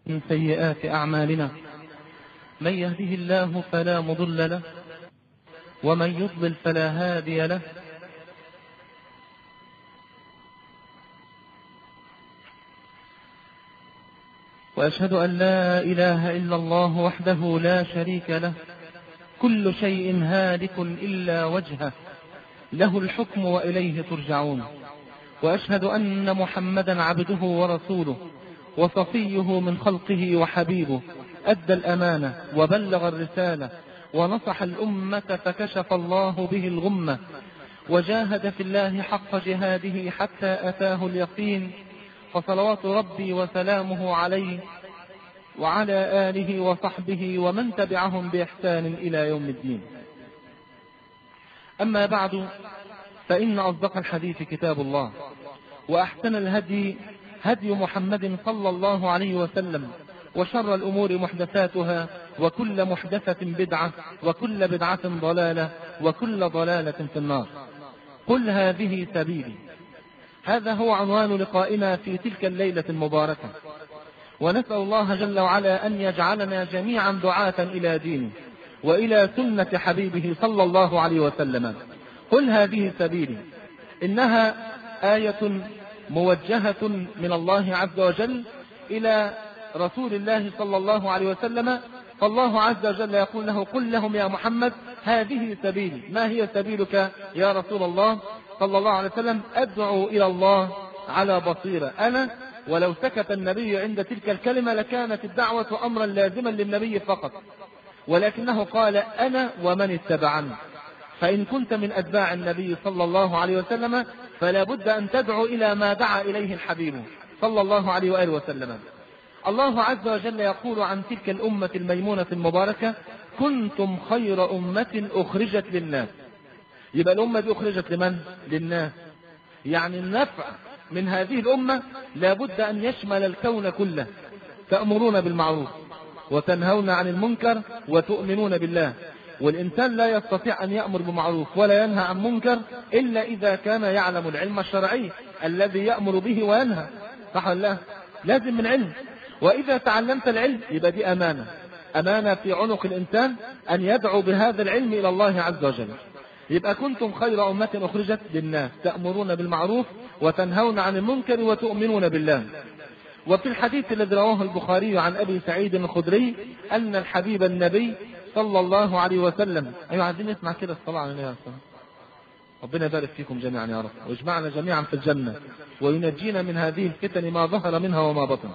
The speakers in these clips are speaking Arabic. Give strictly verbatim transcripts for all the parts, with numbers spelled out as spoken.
من سيئات أعمالنا، من يهده الله فلا مضل له ومن يضلل فلا هادي له، وأشهد أن لا إله إلا الله وحده لا شريك له، كل شيء هالك إلا وجهه، له الحكم وإليه ترجعون. وأشهد أن محمدا عبده ورسوله وصفيه من خلقه وحبيبه، أدى الأمانة وبلغ الرسالة ونصح الأمة فكشف الله به الغمة، وجاهد في الله حق جهاده حتى أتاه اليقين، فصلوات ربي وسلامه عليه وعلى آله وصحبه ومن تبعهم بإحسان إلى يوم الدين. أما بعد، فإن أصدق الحديث كتاب الله، وأحسن الهدي هدي محمد صلى الله عليه وسلم، وشر الأمور محدثاتها، وكل محدثة بدعة، وكل بدعة ضلالة، وكل ضلالة في النار. قل هذه سبيلي، هذا هو عنوان لقائنا في تلك الليلة المباركة، ونسأل الله جل وعلا أن يجعلنا جميعا دعاة إلى دينه وإلى سنة حبيبه صلى الله عليه وسلم. قل هذه سبيلي إنها آية موجهة من الله عز وجل إلى رسول الله صلى الله عليه وسلم، فالله عز وجل يقول له: قل لهم يا محمد هذه سبيلي. ما هي سبيلك يا رسول الله صلى الله عليه وسلم؟ أدعو إلى الله على بصيرة أنا. ولو سكت النبي عند تلك الكلمة لكانت الدعوة أمرا لازما للنبي فقط، ولكنه قال: أنا ومن اتبعني. فإن كنت من أتباع النبي صلى الله عليه وسلم فلا بد أن تدعو إلى ما دعا إليه الحبيب صلى الله عليه وآله وسلم. الله عز وجل يقول عن تلك الأمة الميمونة المباركة: كنتم خير أمة أخرجت للناس. يبقى الأمة دي أخرجت لمن؟ للناس. يعني النفع من هذه الأمة لابد أن يشمل الكون كله. تأمرون بالمعروف وتنهون عن المنكر وتؤمنون بالله. والإنسان لا يستطيع أن يأمر بمعروف ولا ينهى عن منكر إلا إذا كان يعلم العلم الشرعي الذي يأمر به وينهى، صح ولا لا؟ لازم من علم. وإذا تعلمت العلم يبقى دي أمانة، أمانة في عنق الإنسان أن يدعو بهذا العلم إلى الله عز وجل. يبقى كنتم خير أمة أخرجت للناس، تأمرون بالمعروف وتنهون عن المنكر وتؤمنون بالله. وفي الحديث الذي رواه البخاري عن أبي سعيد الخدري أن الحبيب النبي صلى الله عليه وسلم، أيها عايزين نسمع كده الصلاة على النبي عليه الصلاة والسلام. ربنا يبارك فيكم جميعا يا رب، ويجمعنا جميعا في الجنة، وينجينا من هذه الفتن ما ظهر منها وما بطن.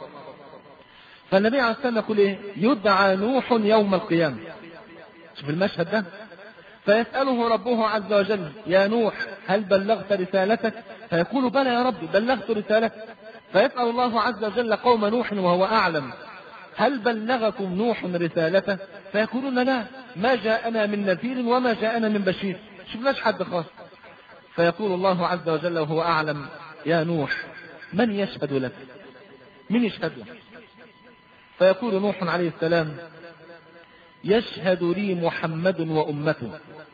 فالنبي عليه الصلاة والسلام يقول إيه؟ يدعى نوح يوم القيامة. شوف المشهد ده. فيسأله ربه عز وجل: يا نوح هل بلغت رسالتك؟ فيقول: بلى يا رب بلغت رسالتك. فيسأل الله عز وجل قوم نوح وهو أعلم: هل بلغكم نوح رسالته؟ فيقولون: لا، ما جاءنا من نذير وما جاءنا من بشير، شفناش حد خاص. فيقول الله عز وجل وهو أعلم: يا نوح من يشهد لك؟ من يشهد لك؟ فيقول نوح عليه السلام: يشهد لي محمد وأمته.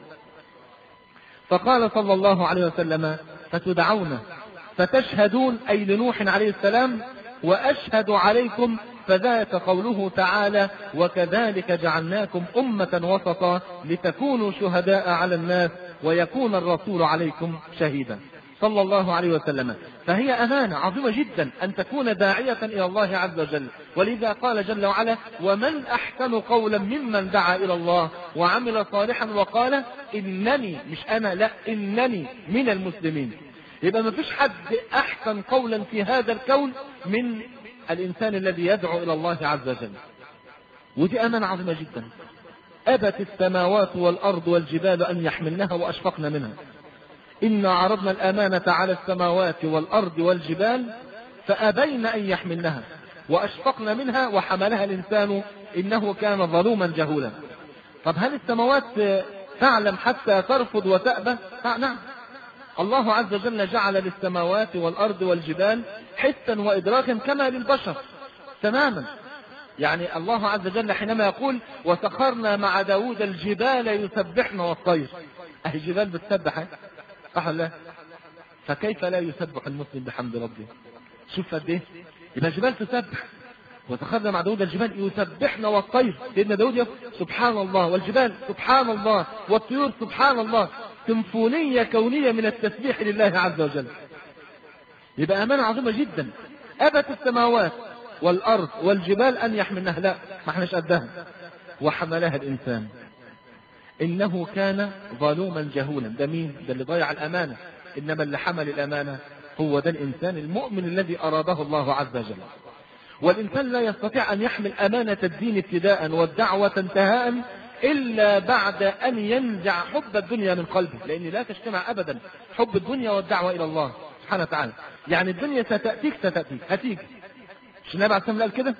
فقال صلى الله عليه وسلم: فتدعون فتشهدون، أي لنوح عليه السلام، وأشهد عليكم، فذاك قوله تعالى: وكذلك جعلناكم أمة وسطا لتكونوا شهداء على الناس ويكون الرسول عليكم شهيدا، صلى الله عليه وسلم. فهي أمانة عظيمة جدا أن تكون داعية إلى الله عز وجل. ولذا قال جل وعلا: ومن أحسن قولا ممن دعا إلى الله وعمل صالحا وقال إنني، مش أنا، لا، إنني من المسلمين. يبقى ما فيش حد أحسن قولا في هذا الكون من الإنسان الذي يدعو إلى الله عز وجل. ودي أمانة عظيمة جدا. أبت السماوات والأرض والجبال أن يحملنها وأشفقن منها. إنا عرضنا الأمانة على السماوات والأرض والجبال فأبين أن يحملنها وأشفقن منها وحملها الإنسان إنه كان ظلوما جهولا. طب هل السماوات تعلم حتى ترفض وتأبى؟ نعم. الله عز وجل جعل للسماوات والأرض والجبال حسا وإدراكا كما للبشر تماما. يعني الله عز وجل حينما يقول: وسخرنا مع داود الجبال يسبحن والطير، أهي الجبال بتسبح، صح ولا لا؟ فكيف لا يسبح المسلم بحمد ربه؟ شوف قد ايه يبقى الجبال تسبح وتخذ مع داود الجبال يسبحن والطير، سيدنا داود يقول سبحان الله، والجبال سبحان الله، والطيور سبحان الله، سيمفونية كونية من التسبيح لله عز وجل. يبقى أمانة عظيمة جدا. أبت السماوات والأرض والجبال أن يحملنها، لا ما احناش قدها، وحملها الإنسان إنه كان ظلوما جهولا. ده مين؟ ده اللي ضيع الأمانة. إنما اللي حمل الأمانة هو ده الإنسان المؤمن الذي أراده الله عز وجل. والإنسان لا يستطيع أن يحمل أمانة الدين ابتداء والدعوة انتهاء إلا بعد أن ينزع حب الدنيا من قلبه، لأن لا تجتمع أبدا حب الدنيا والدعوة إلى الله سبحانه وتعالى. يعني الدنيا ستأتيك ستأتيك هتيجي. مش النبي عليه الصلاة والسلام قال كده؟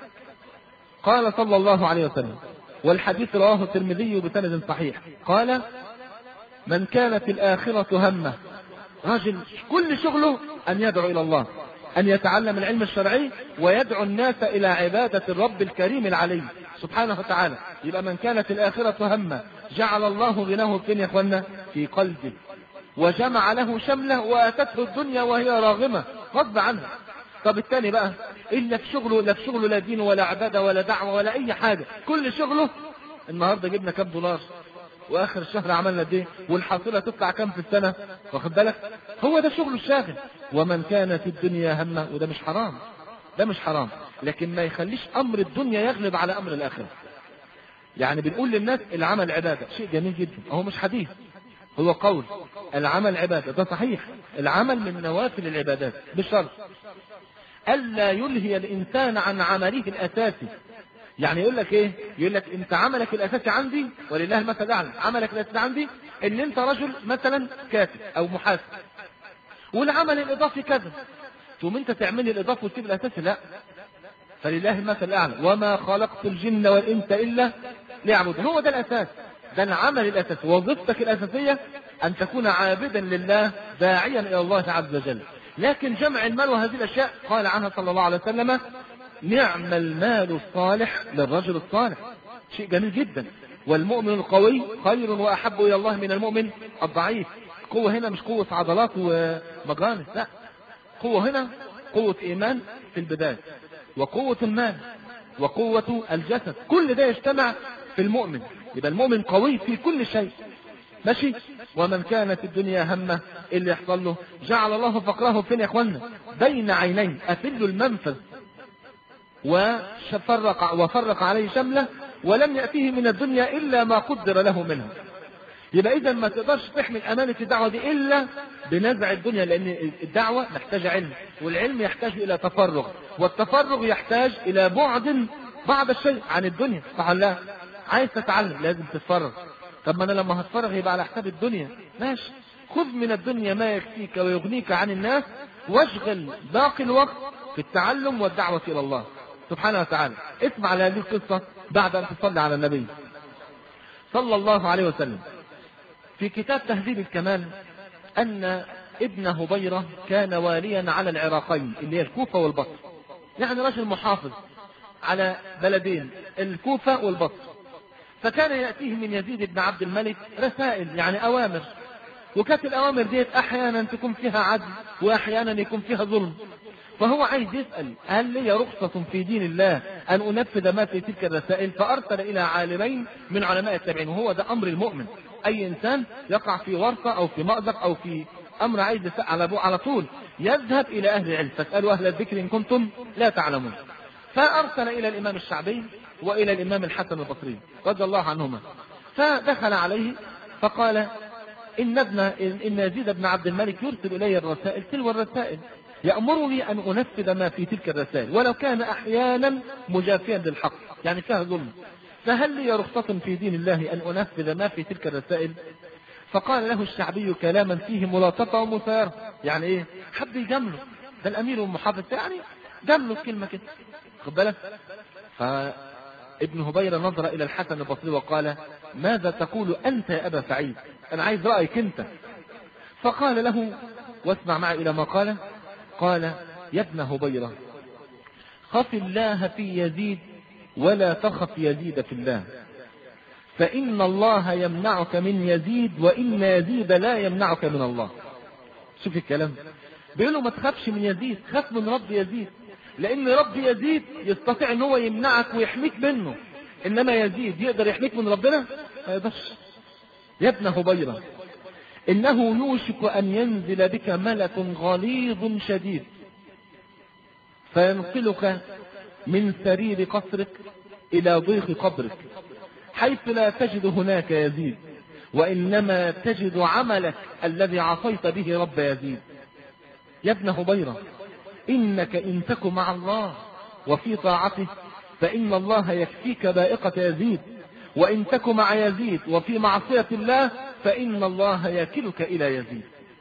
قال صلى الله عليه وسلم، والحديث رواه الترمذي بسند صحيح، قال: من كانت الآخرة همه، راجل كل شغله أن يدعو إلى الله، أن يتعلم العلم الشرعي ويدعو الناس إلى عبادة الرب الكريم العلي سبحانه وتعالى. يبقى من كانت الآخرة همه جعل الله غناه فين يا اخوانا؟ في قلبه، وجمع له شمله واتته الدنيا وهي راغمة غصب عنها. طب الثاني بقى إلا في شغله، لا في شغله لا دين ولا عبادة ولا دعوة ولا أي حاجة، كل شغله النهاردة جبنا كام دولار، واخر الشهر عملنا دي، والحاصلة تطلع كام في السنة، واخد بالك؟ هو ده شغله الشاغل. ومن كانت الدنيا همه، وده مش حرام، ده مش حرام، لكن ما يخليش امر الدنيا يغلب على امر الاخرة. يعني بنقول للناس العمل عبادة، شيء جميل جدا، هو مش حديث، هو قول. العمل عبادة، ده صحيح، العمل من نوافل العبادات، بشرط ألا يلهي الإنسان عن عمله الأساسي. يعني يقول لك ايه؟ يقول لك انت عملك الاساسي عندي ولله المثل الاعلى، عملك الاساسي عندي ان انت رجل مثلا كاتب او محاسب، والعمل الاضافي كذا، ثم انت تعمل الاضافي وتسيب الاساسي؟ لا، فلله المثل الاعلى، وما خلقت الجن والانس الا ليعبدون. هو ده الاساس، ده العمل الاساسي، وظيفتك الاساسيه ان تكون عابدا لله داعيا الى الله عز وجل. لكن جمع المال وهذه الاشياء قال عنها صلى الله عليه وسلم: نعم المال الصالح للرجل الصالح، شيء جميل جدا. والمؤمن القوي خير وأحب إلى الله من المؤمن الضعيف. قوة هنا مش قوة عضلات ومجانس، لا، قوة هنا قوة إيمان في البداية، وقوة المال، وقوة الجسد، كل ده يجتمع في المؤمن. يبقى المؤمن قوي في كل شيء، ماشي. ومن كانت الدنيا همه، اللي يحصل له جعل الله فقره فين يا اخوانا؟ بين عينيه، أفل المنفذ، وفرق وفرق عليه شمله، ولم يأتيه من الدنيا إلا ما قدر له منها. يبقى إذا ما تقدرش تحمل أمانة الدعوة دي إلا بنزع الدنيا، لأن الدعوة محتاجة علم، والعلم يحتاج إلى تفرغ، والتفرغ يحتاج إلى بعد بعض الشيء عن الدنيا، صح ولا لا؟ عايز تتعلم لازم تتفرغ. طب ما أنا لما هتفرغ يبقى على حساب الدنيا، ماشي، خذ من الدنيا ما يكفيك ويغنيك عن الناس، واشغل باقي الوقت في التعلم والدعوة إلى الله سبحانه وتعالى. اسمع على هذه القصة بعد أن تصلي على النبي صلى الله عليه وسلم. في كتاب تهذيب الكمال أن ابن هبيرة كان واليا على العراقين اللي هي الكوفة والبصر، يعني رجل محافظ على بلدين الكوفة والبصر. فكان يأتيه من يزيد بن عبد الملك رسائل، يعني أوامر، وكانت الأوامر ديت أحيانا تكون فيها عدل وأحيانا يكون فيها ظلم. فهو عايز يسأل هل لي رخصة في دين الله أن أنفذ ما في تلك الرسائل؟ فأرسل إلى عالمين من علماء التابعين، وهو ده أمر المؤمن. أي إنسان يقع في ورطة أو في مأزق أو في أمر عايز يسأل على أبوه على طول يذهب إلى أهل العلم، فاسألوا أهل الذكر إن كنتم لا تعلمون. فأرسل إلى الإمام الشعبي وإلى الإمام الحسن البصري رضي الله عنهما، فدخل عليه فقال: إن ابن إن يزيد بن عبد الملك يرسل إلي الرسائل تلو الرسائل، يأمرني أن أنفذ ما في تلك الرسائل ولو كان أحيانا مجافيا للحق، يعني فيها ظلم، فهل لي رخصة في دين الله أن أنفذ ما في تلك الرسائل؟ فقال له الشعبي كلاما فيه ملاطفة ومثار، يعني إيه؟ حب يجمله، ده الأمير والمحافظ، يعني جمله كلمة كده، خد بالك. فابن هبيرة نظر إلى الحسن البصري وقال: ماذا تقول أنت يا أبا سعيد؟ أنا عايز رأيك أنت. فقال له، واسمع معي إلى ما قال، قال: يا ابن هبيرة، خف الله في يزيد ولا تخف يزيد في الله، فإن الله يمنعك من يزيد وإن يزيد لا يمنعك من الله. شوف الكلام، بيقول له ما تخافش من يزيد، خاف من رب يزيد، لان رب يزيد يستطيع ان هو يمنعك ويحميك منه، انما يزيد يقدر يحميك من ربنا؟ بس يا ابن هبيرة انه يوشك ان ينزل بك ملك غليظ شديد فينقلك من سرير قصرك الى ضيق قبرك، حيث لا تجد هناك يزيد، وانما تجد عملك الذي عصيت به رب يزيد. يا ابن هبيرة انك ان تك مع الله وفي طاعته فان الله يكفيك بائقة يزيد، وان تك مع يزيد وفي معصية الله فان الله يكلك الى يزيد.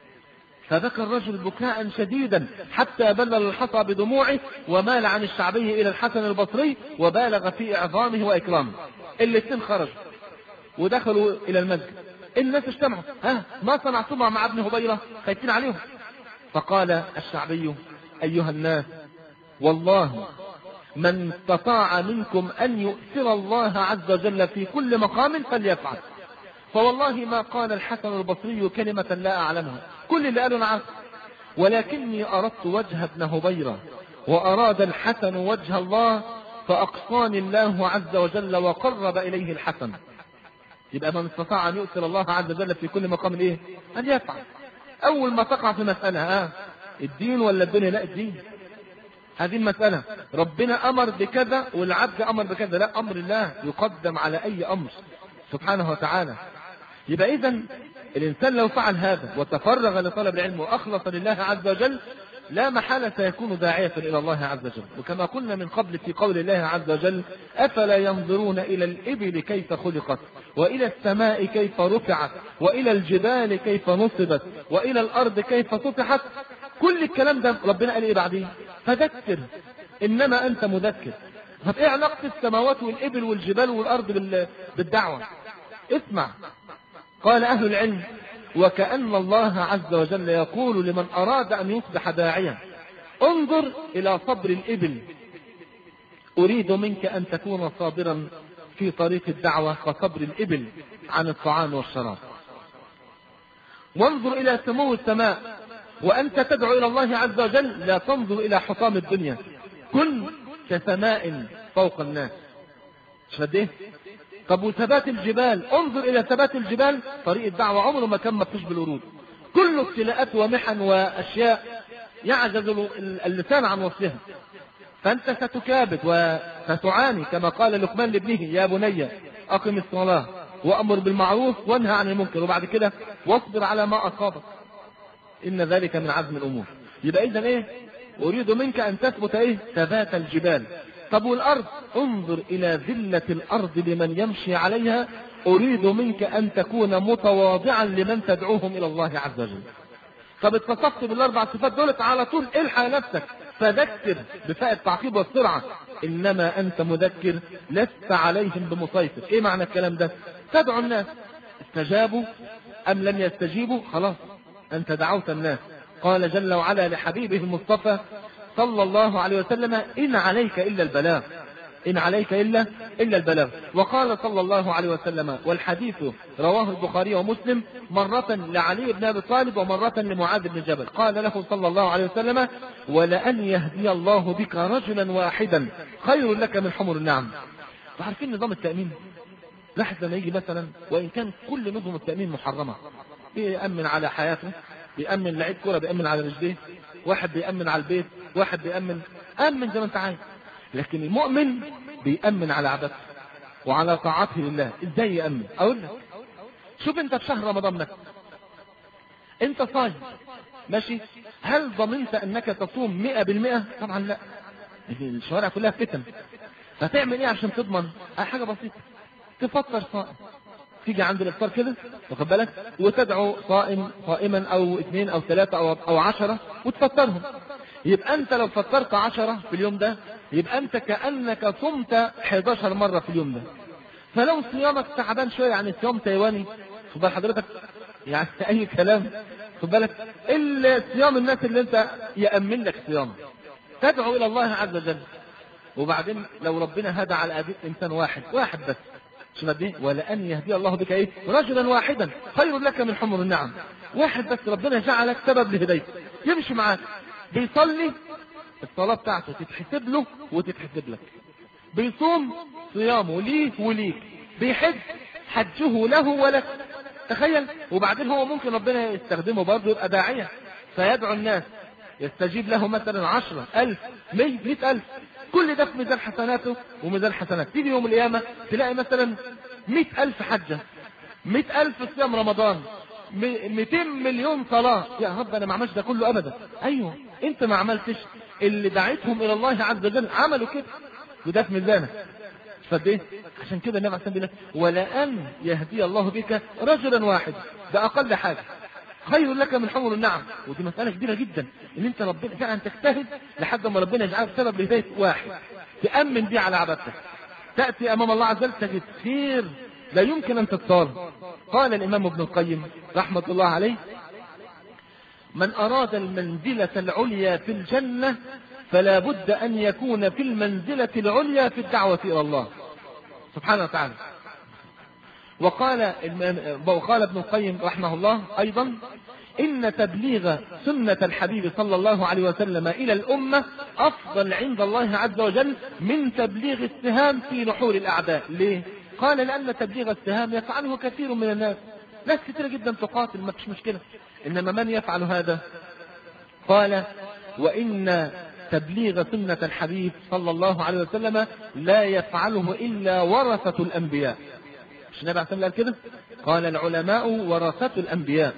فبكى الرجل بكاء شديدا حتى بلل الحصى بدموعه، ومال عن الشعبي الى الحسن البصري وبالغ في اعظامه واكرامه. الاثنين خرجوا ودخلوا الى المسجد، الناس اجتمعوا، ها ما صنعتم مع ابن هبيرة؟ خايفين عليهم. فقال الشعبي ايها الناس والله من استطاع منكم ان يؤثر الله عز وجل في كل مقام فليفعل، فوالله ما قال الحسن البصري كلمة لا اعلمها، كل اللي قالوا نعم، ولكني اردت وجه ابن هبيرة واراد الحسن وجه الله فاقصاني الله عز وجل وقرب اليه الحسن. يبقى من استطاع ان يؤثر الله عز وجل في كل مقام ايه؟ ان يفعل. اول ما تقع في مسألة ها الدين ولا الدنيا؟ لا الدين. هذه المسألة ربنا امر بكذا والعبد امر بكذا، لا امر الله يقدم على اي امر سبحانه وتعالى. يبقى اذا الانسان لو فعل هذا وتفرغ لطلب العلم واخلص لله عز وجل لا محالة سيكون داعية الى الله عز وجل. وكما قلنا من قبل في قول الله عز وجل افلا ينظرون الى الابل كيف خلقت والى السماء كيف رفعت والى الجبال كيف نصبت والى الارض كيف سطحت. كل الكلام ده ربنا قال ايه بعدين؟ فذكر انما انت مذكر. طب ايه علاقة السماوات والابل والجبال والارض بالدعوة؟ اسمع، قال اهل العلم وكأن الله عز وجل يقول لمن اراد ان يصبح داعيا انظر الى صبر الابل، اريد منك ان تكون صابرا في طريق الدعوة كصبر الابل عن الطعام والشراب. وانظر الى سمو السماء، وانت تدعو الى الله عز وجل لا تنظر الى حطام الدنيا، كن كسماء فوق الناس. شده. طب وثبات الجبال، انظر الى ثبات الجبال، طريق الدعوة عمره ما كان مفتوش بالورود، كله ابتلاءات ومحن واشياء يعجز اللسان عن وصفها، فانت ستكابد وستعاني. كما قال لقمان لابنه يا بني اقم الصلاة وامر بالمعروف وانهى عن المنكر، وبعد كده واصبر على ما اصابك ان ذلك من عزم الامور. يبقى اذا ايه؟ اريد منك ان تثبت ايه؟ ثبات الجبال. طب والارض، انظر الى ذلة الارض لمن يمشي عليها، اريد منك ان تكون متواضعا لمن تدعوهم الى الله عز وجل. طب اتصفت بالاربع صفات دولت على طول الحق نفسك، فذكر بفاء التعقيب والسرعة، انما انت مذكر لست عليهم بمسيطر. ايه معنى الكلام ده؟ تدعو الناس استجابوا ام لم يستجيبوا خلاص انت دعوت الناس. قال جل وعلا لحبيبه المصطفى صلى الله عليه وسلم إن عليك إلا البلاغ، إن عليك إلا إلا البلاغ. وقال صلى الله عليه وسلم، والحديث رواه البخاري ومسلم، مرة لعلي بن أبي طالب ومرة لمعاذ بن جبل، قال له صلى الله عليه وسلم ولأن يهدي الله بك رجلا واحدا خير لك من حمر النعم. عارفين نظام التأمين؟ لاحظ لما يجي مثلا، وإن كان كل نظم التأمين محرمة، بيأمن على حياته، بيأمن لعيب كرة بيأمن على رجليه، واحد بيأمن على البيت، واحد بيأمن أمن زي ما انت عايز، لكن المؤمن بيأمن على عبادته وعلى طاعته لله. ازاي يأمن؟ اقول لك، شوف انت في شهر رمضان مثلا انت صايم ماشي، هل ضمنت انك تصوم مئة بالمئة؟ طبعا لا، الشوارع كلها فتن. فتعمل ايه عشان تضمن؟ حاجة بسيطة، تفطر صائم، تيجي عند الافطار كده واخد بالك وتدعو صائم صائما او اثنين او ثلاثة او او عشرة وتفطرهم. يبقى انت لو فطرت عشرة في اليوم ده يبقى انت كأنك صمت حداشر مرة في اليوم ده. فلو صيامك تعبان شوية يعني صيام تايواني خد بال حضرتك يعني اي كلام خد بالك، الا صيام الناس اللي انت يأمن لك صيام، تدعو الى الله عز وجل. وبعدين لو ربنا هدى على أبيك انسان واحد واحد بس، شو دي؟ ولأن يهدي الله بك ايه؟ رجلا واحدا خير لك من حمر النعم. واحد بس ربنا جعلك سبب لهدايته، يمشي معاك بيصلي الصلاة بتاعته تتحسب له وتتحسب لك، بيصوم صيامه ليه وليك، بيحج حجه له ولك، تخيل. وبعدين هو ممكن ربنا يستخدمه برضه يبقى داعية فيدعو الناس، يستجيب له مثلا عشرة ألف مية مئة ألف، كل ده في ميزان حسناته وميزان حسنات. تيجي يوم القيامة تلاقي مثلا مئة ألف حجة، مئة ألف صيام رمضان، مئتين مليون صلاة. يا رب أنا ما عملش ده كله أبدا. أيوه أنت ما عملتش، اللي دعيتهم إلى الله عز وجل عملوا كده، وده في ميزانك. فد ايه؟ عشان كده النبي عليه الصلاة والسلام بيقول لك ولأن يهدي الله بك رجلا واحد، ده أقل حاجة، خير لك من حمر النعم. ودي مسألة كبيرة جدا، ان انت ربنا فعلا تجتهد لحد ما ربنا يجعلك سبب لهداية واحد تأمن بيه على عبادتك، تأتي أمام الله عز وجل تجد خير لا يمكن أن تتصار. قال الإمام ابن القيم رحمة الله عليه: من أراد المنزلة العليا في الجنة فلا بد أن يكون في المنزلة العليا في الدعوة إلى الله سبحانه وتعالى. وقال وقال ابن القيم رحمه الله أيضا: إن تبليغ سنة الحبيب صلى الله عليه وسلم إلى الأمة أفضل عند الله عز وجل من تبليغ السهام في نحور الأعداء. ليه؟ قال: لأن تبليغ السهام يفعله كثير من الناس، ناس كثيرة جدا تقاتل ما فيش مشكلة، إنما من يفعل هذا؟ قال: وإن تبليغ سنة الحبيب صلى الله عليه وسلم لا يفعله إلا ورثة الأنبياء. مش النبي عليه الصلاة والسلام كده؟ قال: العلماء ورثة الأنبياء،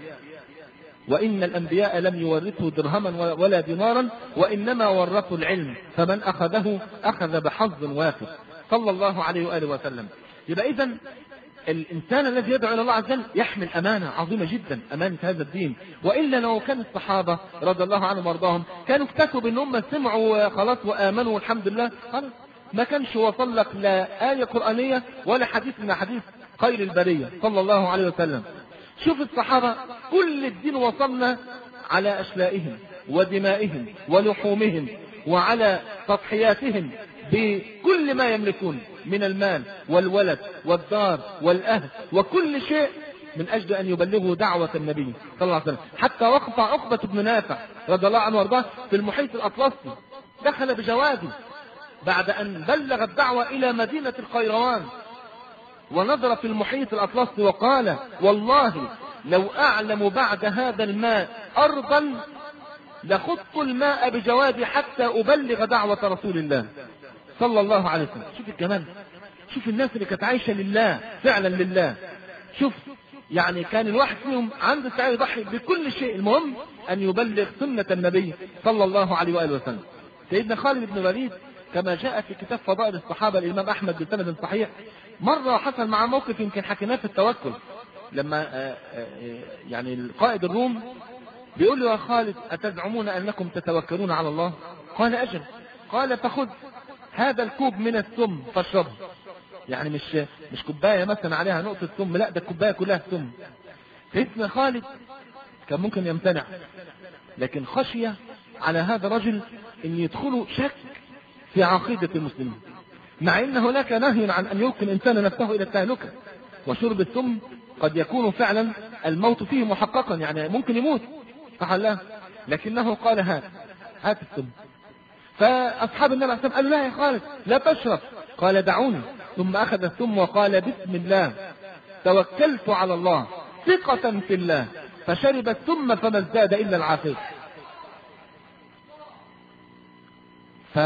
وإن الأنبياء لم يورثوا درهما ولا دينارا، وإنما ورثوا العلم، فمن أخذه أخذ بحظ وافر، صلى الله عليه وآله وسلم. يبقى إذن الإنسان الذي يدعو إلى الله عز وجل يحمل أمانة عظيمة جدا، أمانة هذا الدين. وإلا لو كان الصحابة رضي الله عنهم وارضاهم كانوا اكتفوا بأن هم سمعوا خلاص وآمنوا والحمد لله، خلاص ما كانش وصل لك لا آية قرآنية ولا حديث من حديث خير البرية صلى الله عليه وسلم. شوف الصحابة كل الدين وصلنا على أشلائهم ودمائهم ولحومهم وعلى تضحياتهم بكل ما يملكون من المال والولد والدار والأهل وكل شيء من أجل أن يبلغوا دعوة النبي صلى الله عليه وسلم. حتى وقف عقبة بن نافع رضي الله عنه وارضاه في المحيط الأطلسي، دخل بجواده بعد أن بلغ الدعوة إلى مدينة القيروان، ونظر في المحيط الأطلسي وقال: والله لو أعلم بعد هذا الماء أرضا لخضت الماء بجوادي حتى أبلغ دعوة رسول الله صلى الله عليه وسلم. شوف الجمال، شوف الناس اللي كانت عايشة لله فعلا لله. شوف يعني كان الواحد فيهم عنده استعداد يضحي بكل شيء، المهم أن يبلغ سنة النبي صلى الله عليه وآله وسلم. سيدنا خالد بن الوليد كما جاء في كتاب فضائل الصحابة الإمام أحمد بسند صحيح، مرة حصل مع موقف يمكن حكيناه في التوكل، لما يعني القائد الروم بيقول له: يا خالد أتزعمون أنكم تتوكلون على الله؟ قال: أجل. قال: فخذ هذا الكوب من السم فاشربه. يعني مش مش كوبايه مثلا عليها نقطه سم، لا ده الكوبايه كلها سم. سيدنا خالد كان ممكن يمتنع، لكن خشيه على هذا الرجل ان يدخلوا شك في عقيده المسلمين، مع ان هناك نهي عن ان يلقي الانسان نفسه الى التهلكه، وشرب السم قد يكون فعلا الموت فيه محققا، يعني ممكن يموت صح لا، لكنه قال: هات هات السم. فأصحاب النبي عليه الصلاة والسلام قالوا: لا يا خالد لا تشرب. قال: دعوني. ثم أخذ الثم وقال: بسم الله توكلت على الله ثقة في الله، فشرب الثم فما ازداد إلا العافية. ف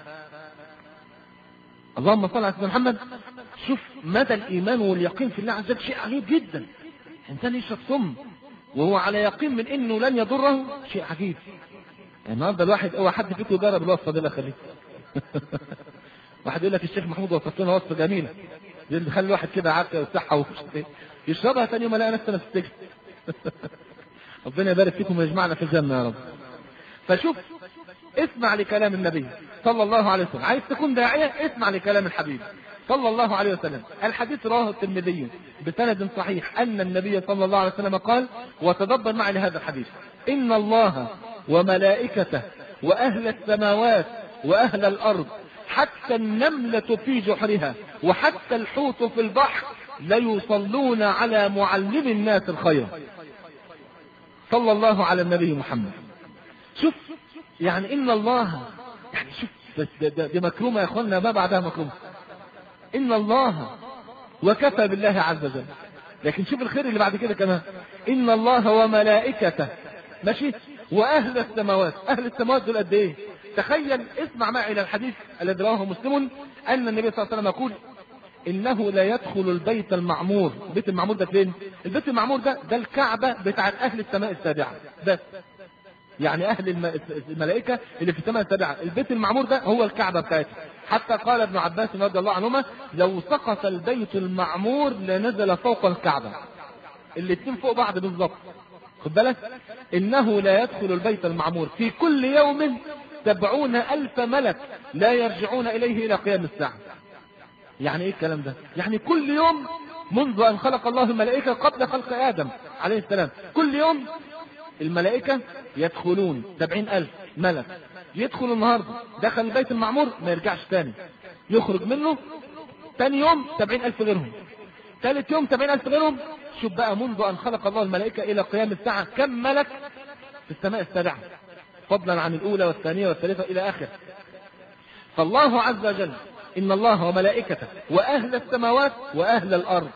اللهم صل على سيدنا محمد. شوف مدى الإيمان واليقين في الله عز وجل، شيء عجيب جدا. إنسان يشرب ثم وهو على يقين من إنه لن يضره، شيء عجيب. النهارده الواحد هو حد فيكم يجرب الوصفه دي؟ لا خليه. واحد يقول لك الشيخ محمود وصف لنا وصفه جميله، يخلي الواحد كده عافيه وصحه يشربها ثاني يوم الاقي نفسي انا في السجن. ربنا يبارك فيكم ويجمعنا في الجنه يا رب. فشوف اسمع لكلام النبي صلى الله عليه وسلم، عايز تكون داعيه اسمع لكلام الحبيب صلى الله عليه وسلم. الحديث رواه الترمذي بسند صحيح أن النبي صلى الله عليه وسلم قال، وتدبر معي لهذا الحديث: إن الله وملائكته وأهل السماوات وأهل الأرض حتى النملة في جحرها وحتى الحوت في البحر ليصلون على معلم الناس الخير. صلى الله على النبي محمد. شوف يعني إن الله يعني شوف بس ده دي مكرومة يا اخوانا ما بعدها مكرومة. إن الله وكفى بالله عز وجل. لكن شوف الخير اللي بعد كده كمان، إن الله وملائكته ماشي وأهل السماوات. أهل السماوات دول قد إيه؟ تخيل، اسمع معي إلى الحديث الذي رواه مسلم أن النبي صلى الله عليه وسلم يقول إنه لا يدخل البيت المعمور. البيت المعمور ده فين؟ البيت المعمور ده ده الكعبة بتاعت أهل السماء السابعة بس. يعني أهل الملائكة اللي في السماء السابعة، البيت المعمور ده هو الكعبة بتاعتها. حتى قال ابن عباس رضي الله عنهما لو سقط البيت المعمور لنزل فوق الكعبة. الاثنين فوق بعض بالظبط. خد بالك، إنه لا يدخل البيت المعمور في كل يوم سبعون ألف ملك لا يرجعون إليه إلى قيام الساعة. يعني إيه الكلام ده؟ يعني كل يوم منذ أن خلق الله الملائكة قبل خلق آدم عليه السلام، كل يوم الملائكة يدخلون سبعين ألف ملك. يدخل النهاردة دخل البيت المعمور ما يرجعش تاني، يخرج منه تاني يوم سبعين ألف غيرهم، ثالث يوم سبعين ألف غيرهم. شوف بقى منذ أن خلق الله الملائكة إلى قيام الساعة كم ملك في السماء السابعة، فضلا عن الأولى والثانية والثالثة إلى آخر. فالله عز وجل إن الله وملائكته وأهل السماوات وأهل الأرض،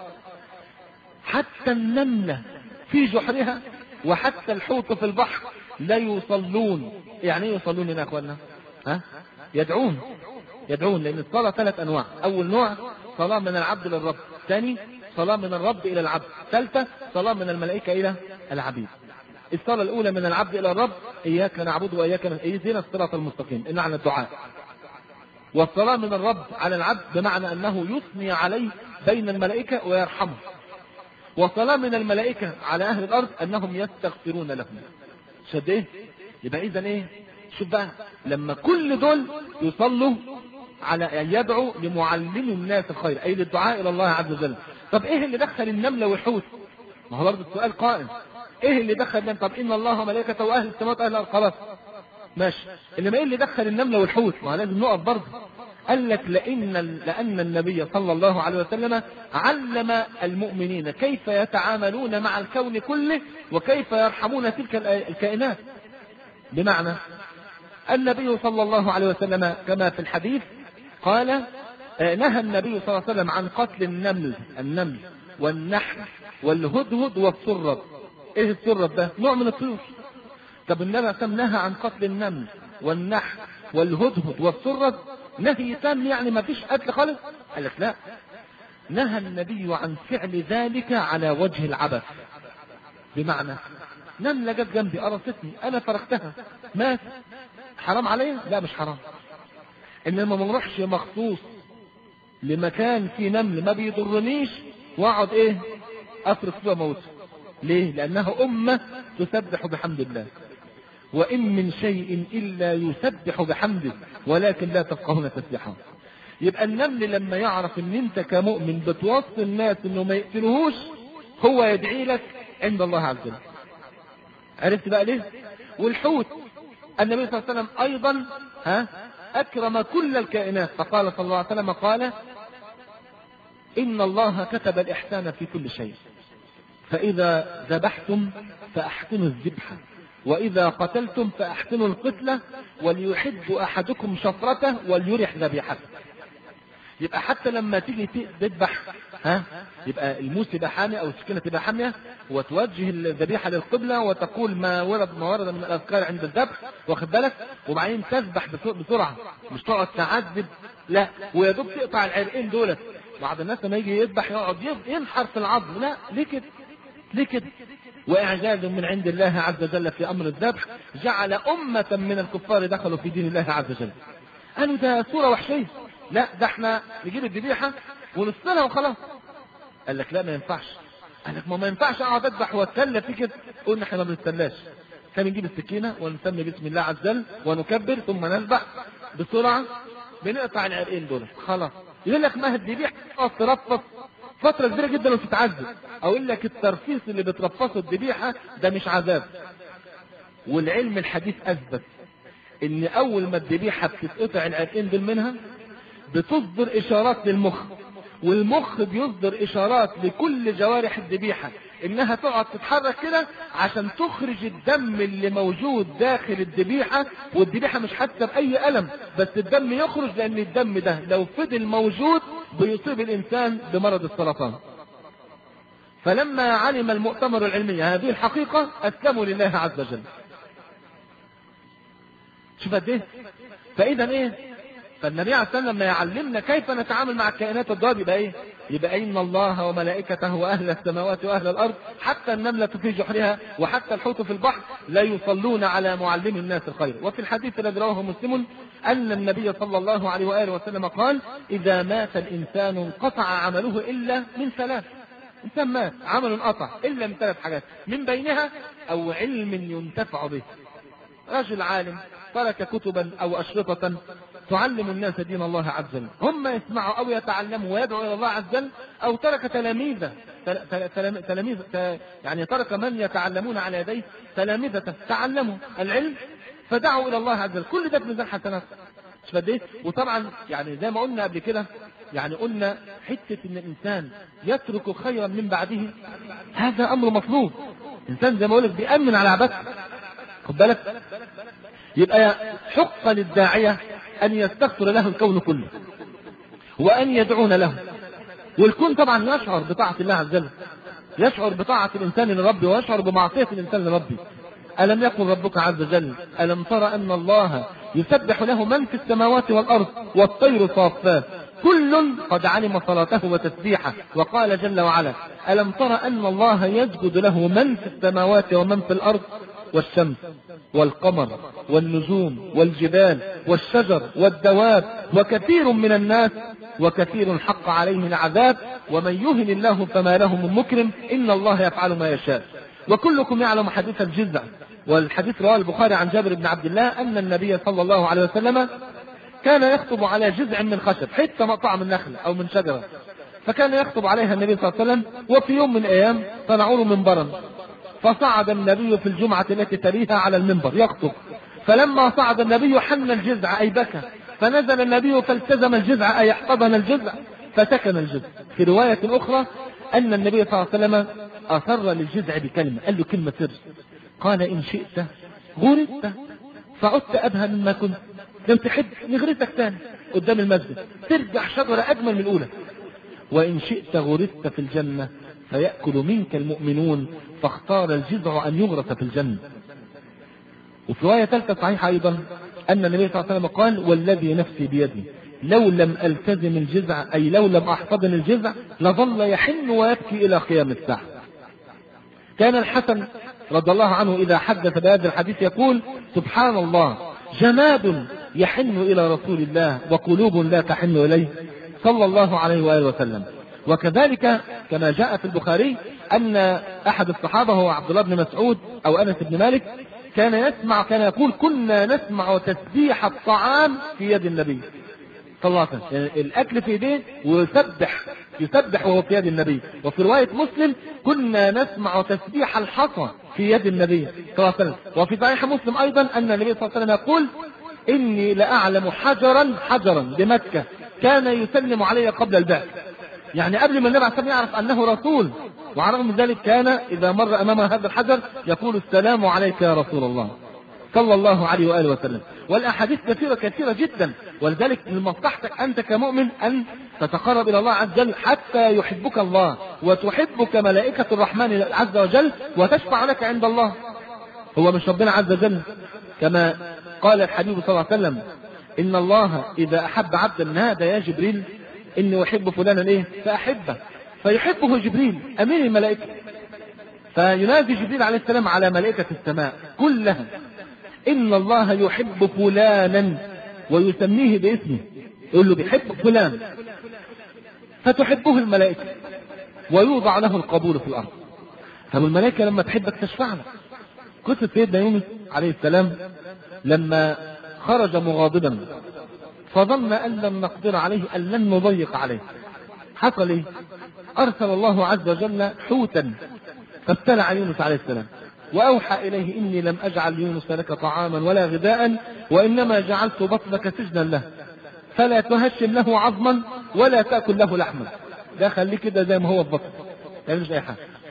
حتى النملة في جحرها وحتى الحوت في البحر لا يصلون. يعني ايه يصلون هنا يا اخوانا؟ ها؟ يدعون. يدعون، لأن الصلاة ثلاث أنواع. أول نوع صلاة من العبد للرب، ثاني صلاة من الرب إلى العبد، ثالثة صلاة من الملائكة إلى العبيد. الصلاة الأولى من العبد إلى الرب، إياك نعبد وإياك نستعين اهدنا الصراط المستقيم، معنى الدعاء. والصلاة من الرب على العبد بمعنى أنه يثني عليه بين الملائكة ويرحمه. وصلاة من الملائكة على أهل الأرض أنهم يستغفرون لهم. شد إيه؟ يبقى إذن إيه؟ شوف بقى لما كل دول يصلوا على أن يدعوا لمعلم الناس الخير، أي للدعاء إلى الله عز وجل. طب إيه اللي دخل النملة والحوت؟ ما هو برضه السؤال قائم، إيه اللي دخل النملة؟ طب إن الله وملائكته وأهل السماوات وأهل الأرض، خلاص ماشي. إنما إيه اللي دخل النملة والحوت؟ ما لازم نقف برضه. قال لك لأن لأن النبي صلى الله عليه وسلم علم المؤمنين كيف يتعاملون مع الكون كله وكيف يرحمون تلك الكائنات. بمعنى النبي صلى الله عليه وسلم كما في الحديث قال نهى النبي صلى الله عليه وسلم عن قتل النمل النمل والنحل والهدهد والسرب. ايه السرب ده؟ نوع من الطيور. طب النبي كم نهى عن قتل النمل والنحل والهدهد والسرب نهي تام، يعني ما فيش قتل خالص؟ قال لك لا، نهى النبي عن فعل ذلك على وجه العبث. بمعنى نملة جت جنبي قرصتني، انا فرقتها مات، حرام عليا؟ لا مش حرام. انما ما نروحش مخصوص لمكان فيه نمل ما بيضرنيش واقعد ايه افرق فيه واموته. ليه؟ لانها امه تسبح بحمد الله، وان من شيء الا يسبح بحمده ولكن لا تفقهون تسبيحه. يبقى النمل لما يعرف ان انت كمؤمن بتوصي الناس انه ما يقتلوهوش هو يدعي لك عند الله عز وجل. عرفت بقى ليه؟ والحوت النبي صلى الله عليه وسلم ايضا ها اكرم كل الكائنات، فقال صلى الله عليه وسلم قال ان الله كتب الاحسان في كل شيء، فاذا ذبحتم فاحسنوا الذبح، واذا قتلتم فاحسنوا القتله، وليحب احدكم شفرته وليرح ذبيحته. يبقى حتى لما تيجي تذبح ها يبقى الموس يبقى حامي او السكينه تبقى حاميه، وتوجه الذبيحه للقبله وتقول ما ورد ما ورد من الاذكار عند الذبح، واخد بالك، وبعدين تذبح بسرعه، مش تقعد تعذب، لا، ويا دوب تقطع العرقين دولت. بعض الناس لما يجي يذبح يقعد ينحر في العظم، لا، ليه كده؟ ليه كده؟ واعجاز من عند الله عز وجل في امر الذبح جعل امه من الكفار دخلوا في دين الله عز وجل. قالوا ده صوره وحشيه، لا ده احنا نجيب الذبيحه ونفصلها وخلاص. قال لك لا ما ينفعش. قال لك ما ما ينفعش اقعد اذبح واتسلى في كده. قلنا احنا ما بنتسلاش، كان نجيب السكينه ونسمي بسم الله عز وجل ونكبر ثم نذبح بسرعه، بنقطع العرقين دول خلاص. يقول لك ما الذبيحه ترفص فتره كبيره جدا وتتعذب. اقول لك الترفيص اللي بترفصه الذبيحه ده مش عذاب. والعلم الحديث اثبت ان اول ما الذبيحه بتتقطع العرقين دول منها بتصدر اشارات للمخ، والمخ بيصدر اشارات لكل جوارح الذبيحه انها تقعد تتحرك كده عشان تخرج الدم اللي موجود داخل الذبيحة، والذبيحة مش حاسة بأي ألم، بس الدم يخرج، لأن الدم ده لو فضل موجود بيصيب الإنسان بمرض السرطان. فلما علم المؤتمر العلمي هذه الحقيقة أسلموا لله عز وجل. شوف قد ايه. فإذا ايه؟ فالنبي عليه الصلاة والسلام لما يعلمنا كيف نتعامل مع الكائنات الضار يبقى ايه؟ يبقى إن الله وملائكته وأهل السماوات وأهل الأرض حتى النملة في جحرها وحتى الحوت في البحر لا يصلون على معلم الناس الخير. وفي الحديث الذي رواه مسلم أن النبي صلى الله عليه وآله وسلم قال: إذا مات الإنسان انقطع عمله إلا من ثلاث. إنسان مات عمل انقطع إلا من ثلاث حاجات، من بينها أو علم ينتفع به. رجل عالم ترك كتبا أو أشرطة تعلم الناس دين الله عز وجل، هم يسمعوا أو يتعلموا ويدعوا إلى الله عز وجل، أو ترك تلاميذه تلاميذ يعني ترك من يتعلمون على يديه تلامذة تعلموا العلم فدعوا إلى الله عز وجل. كل ده بميزان حسنات. مش فديه. وطبعا يعني زي ما قلنا قبل كده، يعني قلنا حتة إن الإنسان يترك خيرا من بعده، هذا أمر مطلوب. إنسان زي ما قلت بيأمن على عبادته، خد بالك. يبقى حق للداعية أن يستغفر له الكون كله وأن يدعون له، والكون طبعا يشعر بطاعة الله عز وجل، يشعر بطاعة الإنسان لربه ويشعر بمعصية الإنسان لربه. ألم يقل ربك عز وجل: ألم تر أن الله يسبح له من في السماوات والأرض والطير صافات كل قد علم صلاته وتسبيحه. وقال جل وعلا: ألم تر أن الله يسجد له من في السماوات ومن في الأرض والشمس والقمر والنجوم والجبال والشجر والدواب وكثير من الناس وكثير حق عليه العذاب ومن يهن الله فما له من مكرم إن الله يفعل ما يشاء. وكلكم يعلم حديث الجزع، والحديث رواه البخاري عن جابر بن عبد الله أن النبي صلى الله عليه وسلم كان يخطب على جزع من خشب، حتة مقطع من نخلة أو من شجرة، فكان يخطب عليها النبي صلى الله عليه وسلم. وفي يوم من الأيام صنعوا له منبرا، فصعد النبي في الجمعة التي تليها على المنبر يخطب، فلما صعد النبي حن الجزع أي بكى، فنزل النبي فالتزم الجزع أي احتضن الجزع فسكن الجزع. في رواية أخرى أن النبي صلى الله عليه وسلم أصر للجزع بكلمة، قال له كلمة سر، قال: إن شئت غرست فعدت أبهى مما كنت، لم تحب نغرسك تاني قدام المسجد ترجع شجرة أجمل من الأولى، وإن شئت غرست في الجنة فيأكل منك المؤمنون، فاختار الجزع أن يغرس في الجنة. وفي رواية ثالثة صحيحة أيضا أن النبي صلى الله عليه وسلم قال: والذي نفسي بيدي لو لم ألتزم الجزع أي لو لم أحتضن الجزع لظل يحن ويبكي إلى قيام الساعة. كان الحسن رضي الله عنه إذا حدث بهذا الحديث يقول: سبحان الله، جماد يحن إلى رسول الله وقلوب لا تحن إليه صلى الله عليه وآله وسلم. وكذلك كما جاء في البخاري أن أحد الصحابة هو عبد الله بن مسعود أو أنس بن مالك كان يسمع كان يقول: كنا نسمع تسبيح الطعام في يد النبي صلى الله عليه وسلم، يعني الأكل في يديه ويسبح يسبح وهو في يد النبي. وفي رواية مسلم: كنا نسمع تسبيح الحصى في يد النبي صلى الله عليه وسلم. وفي صحيح مسلم أيضا أن النبي صلى الله عليه وسلم يقول: إني لأعلم حجرا حجرا بمكة كان يسلم علي قبل البعث، يعني قبل ما النبي عليه الصلاة والسلام يعرف أنه رسول، وعلى الرغم من ذلك كان إذا مر أمام هذا الحجر يقول: السلام عليك يا رسول الله صلى الله عليه وآله وسلم. والأحاديث كثيرة كثيرة جدا، ولذلك من مصلحتك أنت كمؤمن أن تتقرب إلى الله عز وجل حتى يحبك الله وتحبك ملائكة الرحمن عز وجل وتشفع لك عند الله. هو مش ربنا عز وجل كما قال الحبيب صلى الله عليه وسلم: إن الله إذا أحب عبدا نادى يا جبريل إني أحب فلانا إيه فأحبه، فيحبه جبريل أمير الملائكة، فينادي جبريل عليه السلام على ملائكة السماء كلها: إن الله يحب فلانا، ويسميه باسمه، يقول له بيحب فلان، فتحبه الملائكة ويوضع له القبول في الأرض. طب الملائكة لما تحبك تشفع لك. قصة سيدنا يونس عليه السلام لما خرج مغاضبا فظن أن لم نقدر عليه أن لن نضيق عليه، حصل إيه؟ أرسل الله عز وجل حوتا فابتلع يونس عليه السلام، وأوحى إليه: إني لم أجعل يونس لك طعاما ولا غذاء وإنما جعلت بطنك سجنا له فلا تهشم له عظما ولا تأكل له لحما. ده خليه كده زي ما هو البطن، يعني مش أي حاجة.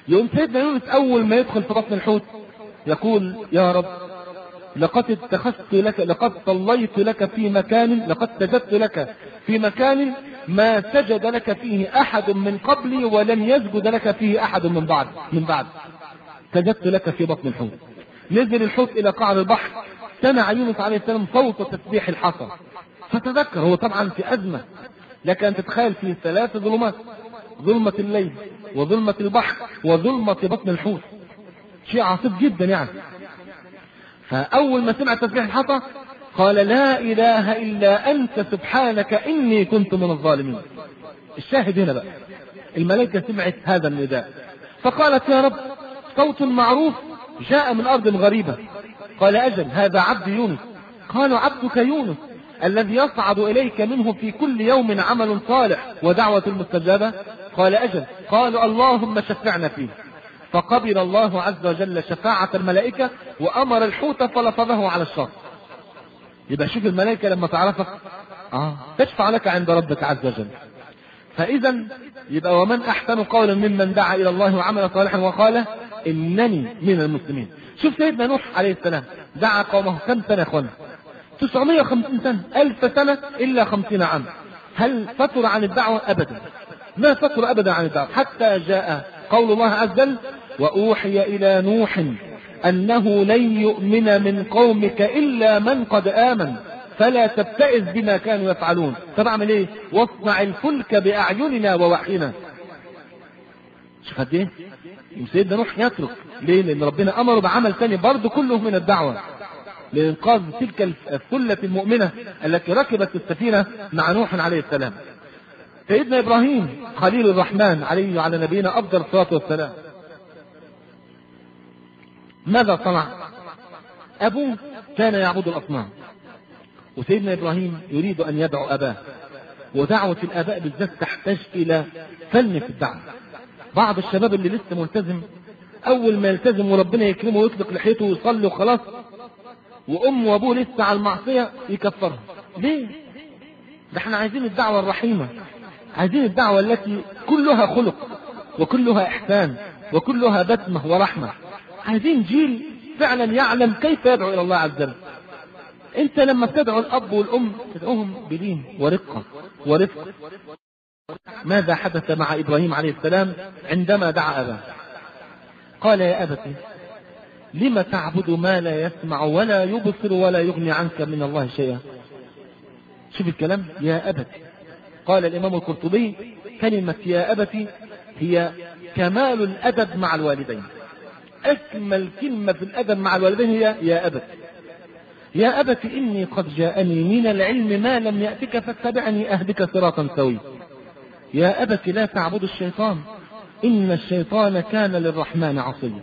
يوم سيدنا يونس اول ما يدخل في بطن الحوت يقول يا رب لقد اتخذت لك لقد صليت لك في مكان لقد سجدت لك في مكان ما سجد لك فيه احد من قبلي ولن يسجد لك فيه احد من بعد من بعد سجدت لك في بطن الحوت. نزل الحوت الى قعر البحر، سمع يونس عليه السلام صوت تسبيح الحصى، فتذكر هو طبعا في ازمه، لك ان تتخيل في ثلاث ظلمات، ظلمه الليل وظلمه البحر وظلمه بطن الحوت، شيء عصيب جدا يعني. فاول ما سمع تسبيح الحصى قال لا اله الا انت سبحانك اني كنت من الظالمين. الشاهد هنا بقى الملائكه سمعت هذا النداء فقالت يا رب صوت معروف جاء من ارض غريبه. قال اجل هذا عبد يونس. قالوا عبدك يونس الذي يصعد اليك منه في كل يوم عمل صالح ودعوه مستجابه. قال اجل. قالوا اللهم شفعنا فيه. فقبل الله عز وجل شفاعة الملائكة وأمر الحوت فلفظه على الشاطئ. يبقى شوف الملائكة لما تعرفك آه تشفع لك عند ربك عز وجل. فإذا يبقى ومن أحسن قولا ممن دعا إلى الله وعمل صالحا وقال إنني من المسلمين. شوف سيدنا نوح عليه السلام دعا قومه كم سنة يا أخوانا؟ تسعمائة وخمسين سنة، ألف سنة إلا خمسين عام. هل فتر عن الدعوة؟ أبدا، ما فتر أبدا عن الدعوة، حتى جاء قول الله عز وجل وأوحي إلى نوح أنه لن يؤمن من قومك إلا من قد آمن فلا تبتئس بما كانوا يفعلون. طب اعمل ايه؟ واصنع الفلك بأعيننا ووحينا. شوف قد ايه سيدنا نوح يترك ليه؟ لأن ربنا أمره بعمل ثاني برضه كله من الدعوة لإنقاذ تلك الثلة المؤمنة التي ركبت السفينة مع نوح عليه السلام. سيدنا إبراهيم خليل الرحمن عليه وعلى نبينا أفضل الصلاة والسلام ماذا صنع؟ أبوه كان يعبد الأصنام، وسيدنا إبراهيم يريد أن يدعو أباه، ودعوة الآباء بالذات تحتاج إلى فن في الدعوة. بعض الشباب اللي لسه ملتزم أول ما يلتزم وربنا يكرمه ويطلق لحيته ويصلي وخلاص، وأمه وأبوه لسه على المعصية يكفرها. ليه؟ ده احنا عايزين الدعوة الرحيمة، عايزين الدعوة التي كلها خلق وكلها إحسان وكلها بسمة ورحمة. عايزين جيل فعلا يعلم كيف يدعو إلى الله عز وجل. انت لما بتدعو الأب والأم تدعوهم بلين ورقة ورفق. ماذا حدث مع إبراهيم عليه السلام عندما دعا أباه؟ قال يا أبتي لم تعبد ما لا يسمع ولا يبصر ولا يغني عنك من الله شيئا. شوف الكلام يا أبتي. قال الإمام القرطبي كلمة يا أبتي هي كمال الأدب مع الوالدين. أكمل كلمة في الأدب مع الوالدين هي يا أبتي. يا أبت إني قد جاءني من العلم ما لم يأتك فاتبعني أهدك صراطا سويا. يا أبت لا تعبد الشيطان إن الشيطان كان للرحمن عصيا.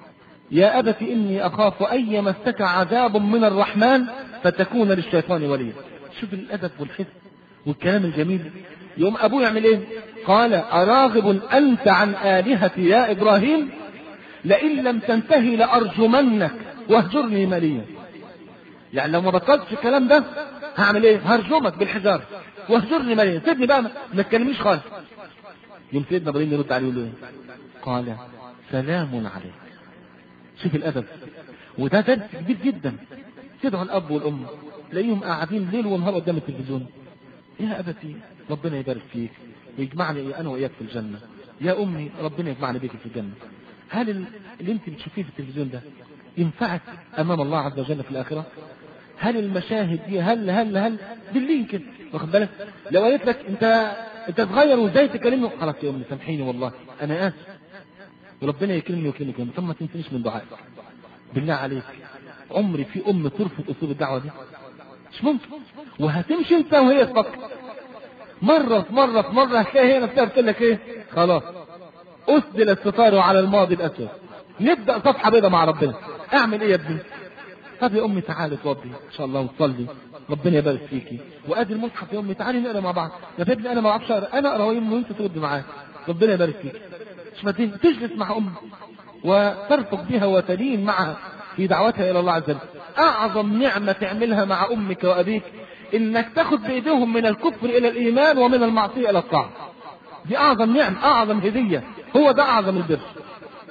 يا أبت إني أخاف أن يمسك عذاب من الرحمن فتكون للشيطان وليا. شوف الأدب والحس والكلام الجميل. يوم أبوه يعمل إيه؟ قال أراغب أنت عن آلهتي يا إبراهيم لئن لم تنتهي لأرجمنك واهجرني مليا. يعني لو ما بطلتش الكلام ده هعمل ايه؟ هرجمك بالحجار واهجرني مليا، سيبني بقى ما تكلمنيش خالص. يوم سيدنا ابراهيم يرد عليه يقول ايه؟ قال سلام عليك. شوف الادب، وده درس كبير جدا. تدعو الاب والام تلاقيهم قاعدين ليل ونهار قدام التلفزيون. يا ابتي ربنا يبارك فيك ويجمعني انا واياك في الجنه. يا امي ربنا يجمعني بيك في الجنه. هل اللي انت بتشوفيه في التلفزيون ده ينفعك امام الله عز وجل في الاخره؟ هل المشاهد دي هل هل هل باللين كده واخد بالك؟ لو قالت لك انت انت صغير وازاي تكلمني، خلاص يا امي سامحيني والله انا اسف وربنا يكرمني ويكرمك، ثم ما تنسينيش من دعائك. بالله عليك عمري في ام ترفض اسلوب الدعوه دي؟ مش ممكن. وهتمشي انت وهي تفكر مره في مره في مره هتلاقي هي نفسها بتقول لك ايه؟ خلاص اسدل الستار على الماضي الاسود، نبدا صفحه بيضاء مع ربنا. اعمل ايه يا ابني؟ طب يا امي تعالي توضي ان شاء الله وتصلي ربنا يبارك فيكي، وادي المصحف يا امي تعالي نقرا مع بعض. يا ابني انا ما اعرفش اقرا، انا اقرا وانت ترد معايا ربنا يبارك فيكي. مش مدين تجلس مع امك وترفق بها وتلين معها في دعوتها الى الله عز وجل. اعظم نعمه تعملها مع امك وابيك انك تاخد بايديهم من الكفر الى الايمان ومن المعصيه الى الطاعه. دي اعظم نعم، اعظم هديه، هو ده اعظم البر.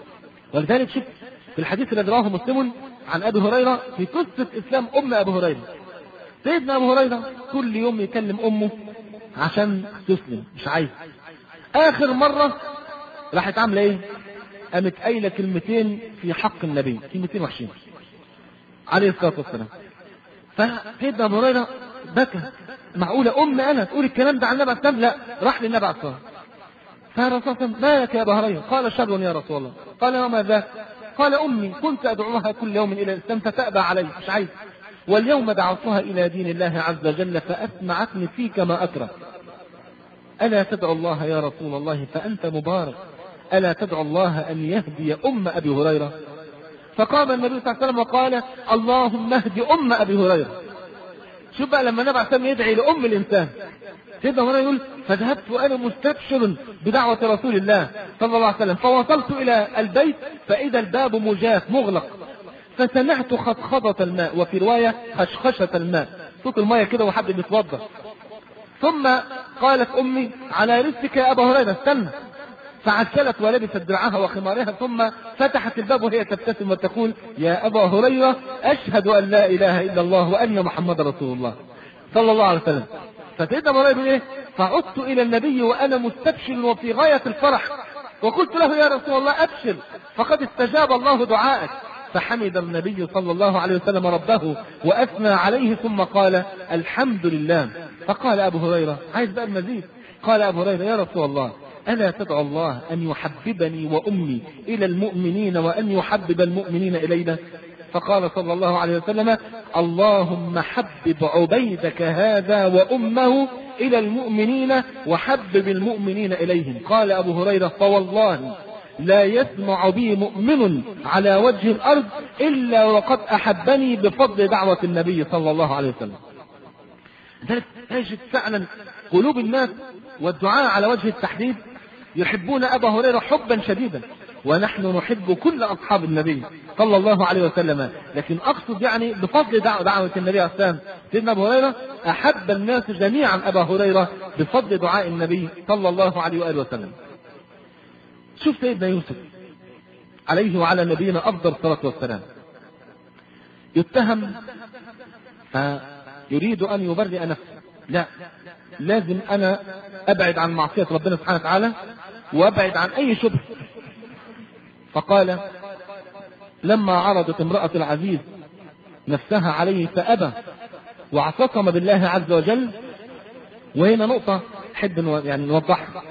ولذلك شوف في الحديث الذي رواه مسلم عن ابي هريره في قصه اسلام ام ابي هريره. سيدنا ابو هريره كل يوم يكلم امه عشان تسلم، مش عايز. اخر مره راحت عامله ايه؟ قامت قايله كلمتين في حق النبي، كلمتين وحشين عليه الصلاه والسلام. فسيدنا ابو هريره بكى، معقوله ام انا تقول الكلام ده عن النبي عليه الصلاه والسلام؟ لا، راح للنبي عليه الصلاه والسلام. فالرسول صلى الله عليه وسلم: ما لك يا ابا هريره؟ قال: شر يا رسول الله. قال: وما ذاك؟ قال: امي كنت ادعوها كل يوم الى الاسلام فتأبى علي، مش عايز، واليوم دعوتها الى دين الله عز وجل فاسمعتني فيك ما اكره. الا تدعو الله يا رسول الله فانت مبارك، الا تدعو الله ان يهدي ام ابي هريره؟ فقام النبي صلى الله عليه وسلم وقال: اللهم اهد ام ابي هريره. شوف بقى لما النبي عليه الصلاه والسلام يدعي لام الانسان. سيدنا هريره يقول: فذهبت وانا مستبشر بدعوه رسول الله صلى الله عليه وسلم، فوصلت الى البيت فاذا الباب مجاف مغلق، فسمعت خضخضه الماء، وفي روايه خشخشه الماء، صوت الماء كده وحد بيتوضا. ثم قالت امي: على رزقك يا ابا هريره، استنى. فعجلت ولبست درعها وخمارها، ثم فتحت الباب وهي تبتسم وتقول: يا ابا هريره اشهد ان لا اله الا الله وان محمد رسول الله صلى الله عليه وسلم. فسيدنا ابو هريره ايه؟ فعدت الى النبي وانا مستبشر وفي غايه الفرح، وقلت له: يا رسول الله ابشر فقد استجاب الله دعاءك. فحمد النبي صلى الله عليه وسلم ربه واثنى عليه، ثم قال: الحمد لله. فقال ابو هريره: عايز بقى المزيد. قال ابو هريره: يا رسول الله ألا تدعو الله أن يحببني وأمي إلى المؤمنين وأن يحبب المؤمنين إلينا؟ فقال صلى الله عليه وسلم: اللهم حبب عبيدك هذا وأمه إلى المؤمنين وحبب المؤمنين إليهم. قال أبو هريرة: فوالله لا يسمع بي مؤمن على وجه الأرض إلا وقد أحبني بفضل دعوة النبي صلى الله عليه وسلم. ذلك تجد فعلا قلوب الناس والدعاء على وجه التحديد يحبون أبا هريرة حبا شديدا، ونحن نحب كل أصحاب النبي صلى الله عليه وسلم. لكن أقصد يعني بفضل دعوة النبي عليه السلام، سيدنا أبو هريرة أحب الناس جميعا أبا هريرة بفضل دعاء النبي صلى الله عليه وآله وسلم. شوف سيدنا يوسف عليه وعلى نبينا أفضل الصلاة والسلام، يتهم فيريد أن يبرئ نفسه، لا، لازم أنا أبعد عن معصية ربنا سبحانه وتعالى وأبعد عن أي شبه. فقال: لما عرضت امرأة العزيز نفسها عليه فأبى واعتصم بالله عز وجل. وهنا نقطة حد يعني نوضحها.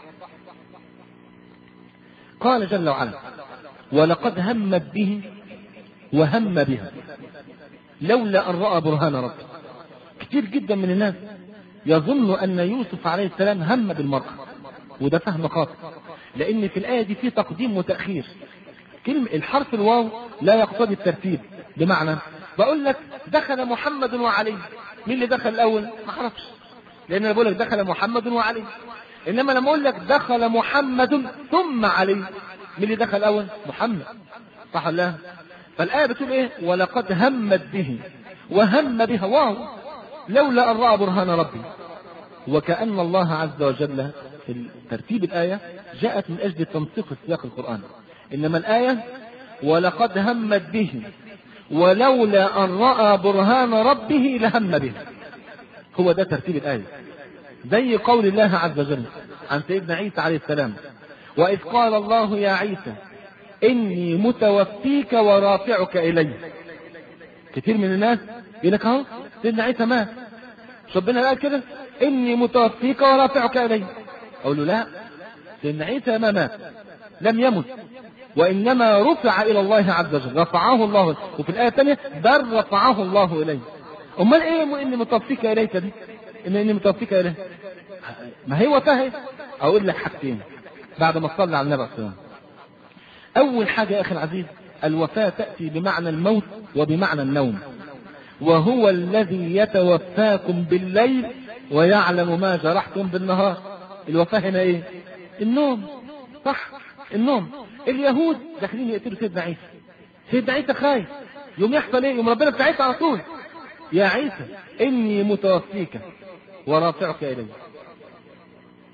قال جل وعلا: ولقد همت به وهم بها لولا أن رأى برهان ربه. كتير جدا من الناس يظن أن يوسف عليه السلام هم بالمرأة، وده فهم خاطئ، لأن في الآية دي في تقديم وتأخير. كلمة الحرف الواو لا يقتضي الترتيب، بمعنى بقول لك دخل محمد وعلي، مين اللي دخل الأول؟ ما اعرفش، لأن أنا بقول لك دخل محمد وعلي. إنما لما أقول لك دخل محمد ثم علي، مين اللي دخل الأول؟ محمد، صح ولا لا؟ فالآية بتقول إيه؟ ولقد همت به وهم بها، واو، لولا أن رأى برهان ربي. وكأن الله عز وجل في ترتيب الآية جاءت من أجل تنسيق سياق القرآن، إنما الآية ولقد همت به ولولا أن رأى برهان ربه لهم به، هو ده ترتيب الآية. زي قول الله عز وجل عن سيدنا عيسى عليه السلام: وإذ قال الله يا عيسى إني متوفيك ورافعك إلي. كثير من الناس يقول لك اهو سيدنا عيسى مات، ربنا قال كده إني متوفيك ورافعك إلي. أقول له لا، سيدنا عيسى ما مات، لم يمت، وإنما رفع إلى الله عز وجل، رفعه الله. وفي الآية الثانية بل رفعه الله إليه. أمال إيه إني متوفيك إليك دي؟ إن إني متوفيك إليه، ما هي وفاه. أقول لك حاجتين بعد ما تصلي على النبي صلى الله عليه وسلم. أول حاجة يا أخي العزيز، الوفاة تأتي بمعنى الموت وبمعنى النوم، وهو الذي يتوفاكم بالليل ويعلم ما جرحتم بالنهار. الوفاة هنا إيه؟ النوم، صح، النوم. اليهود داخلين يقتلوا سيدنا عيسى، سيدنا عيسى خايف، يوم يحصل إيه؟ يوم ربنا بتاع عيسى على طول: يا عيسى إني متوفيك ورافعك إلي.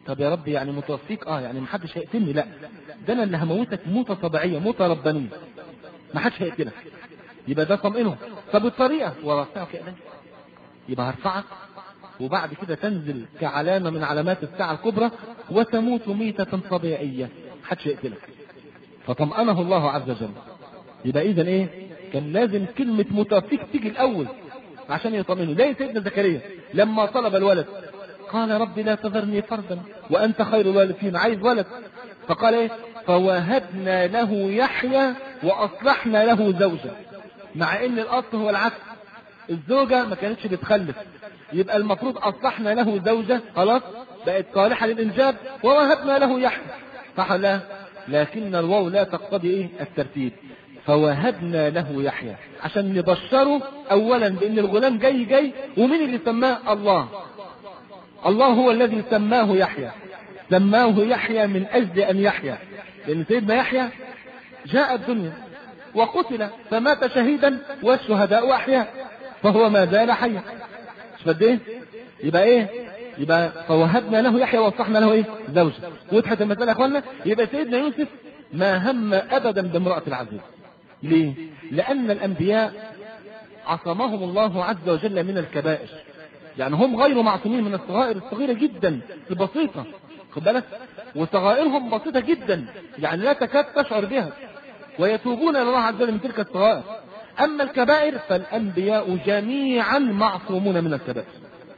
طب يا رب يعني متوفيك، اه يعني محدش هيقتلني، لا ده انا اللي هموتك موتة طبيعية، موتة ربانية، محدش هيقتلك. يبقى ده طمئنه. طب الطريقة ورفعك إليه، يبقى هرفعك وبعد كده تنزل كعلامة من علامات الساعة الكبرى وتموت ميتة طبيعية، محدش يقتلك. فطمأنه الله عز وجل. يبقى إذا إيه؟ كان لازم كلمة متوفيك تيجي الأول عشان يطمئنه. زي سيدنا زكريا لما طلب الولد قال رب لا تذرني فردا وأنت خير الوارثين، عايز ولد. فقال إيه؟ فوهبنا له يحيى وأصلحنا له زوجة. مع إن الأصل هو العكس، الزوجة ما كانتش بتخلف، يبقى المفروض أصلحنا له زوجة، خلاص بقت صالحة للإنجاب، ووهبنا له يحيى، صح لا؟ لكن الواو لا تقتضي إيه؟ الترتيب. فوهبنا له يحيى عشان نبشره أولا بأن الغلام جاي جاي. ومين اللي سماه؟ الله. الله هو الذي سماه يحيى، سماه يحيى من أجل أن يحيى، لأن سيدنا يحيى جاء الدنيا وقتل فمات شهيدا والشهداء أحياء، فهو ما زال حيا. مش فد ايه؟ يبقى ايه؟ يبقى فوهبنا له يحيى وصحنا له ايه؟ زوجة. وضحت المسألة يا اخوانا؟ يبقى سيدنا يوسف ما هم ابدا بامرأة العزيز. ليه؟ لأن الأنبياء عصمهم الله عز وجل من الكبائر، يعني هم غير معصومين من الصغائر الصغيرة جدا البسيطة، خد بالك، وصغائرهم بسيطة جدا يعني لا تكاد تشعر بها، ويتوبون إلى الله عز وجل من تلك الصغائر. أما الكبائر فالأنبياء جميعا معصومون من الكبائر.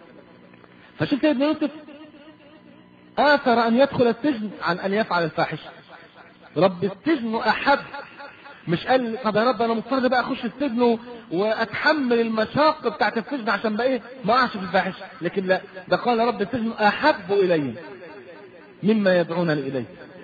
فشوف سيدنا يوسف آثر أن يدخل السجن عن أن يفعل الفاحشة. رب السجن أحب، مش قال طب يا رب أنا مضطر بقى أخش السجن وأتحمل المشاق بتاعت السجن عشان بقى إيه ما أعش في الفاحشة، لكن لا، ده قال رب السجن أحب إلي مما يدعونني إليه.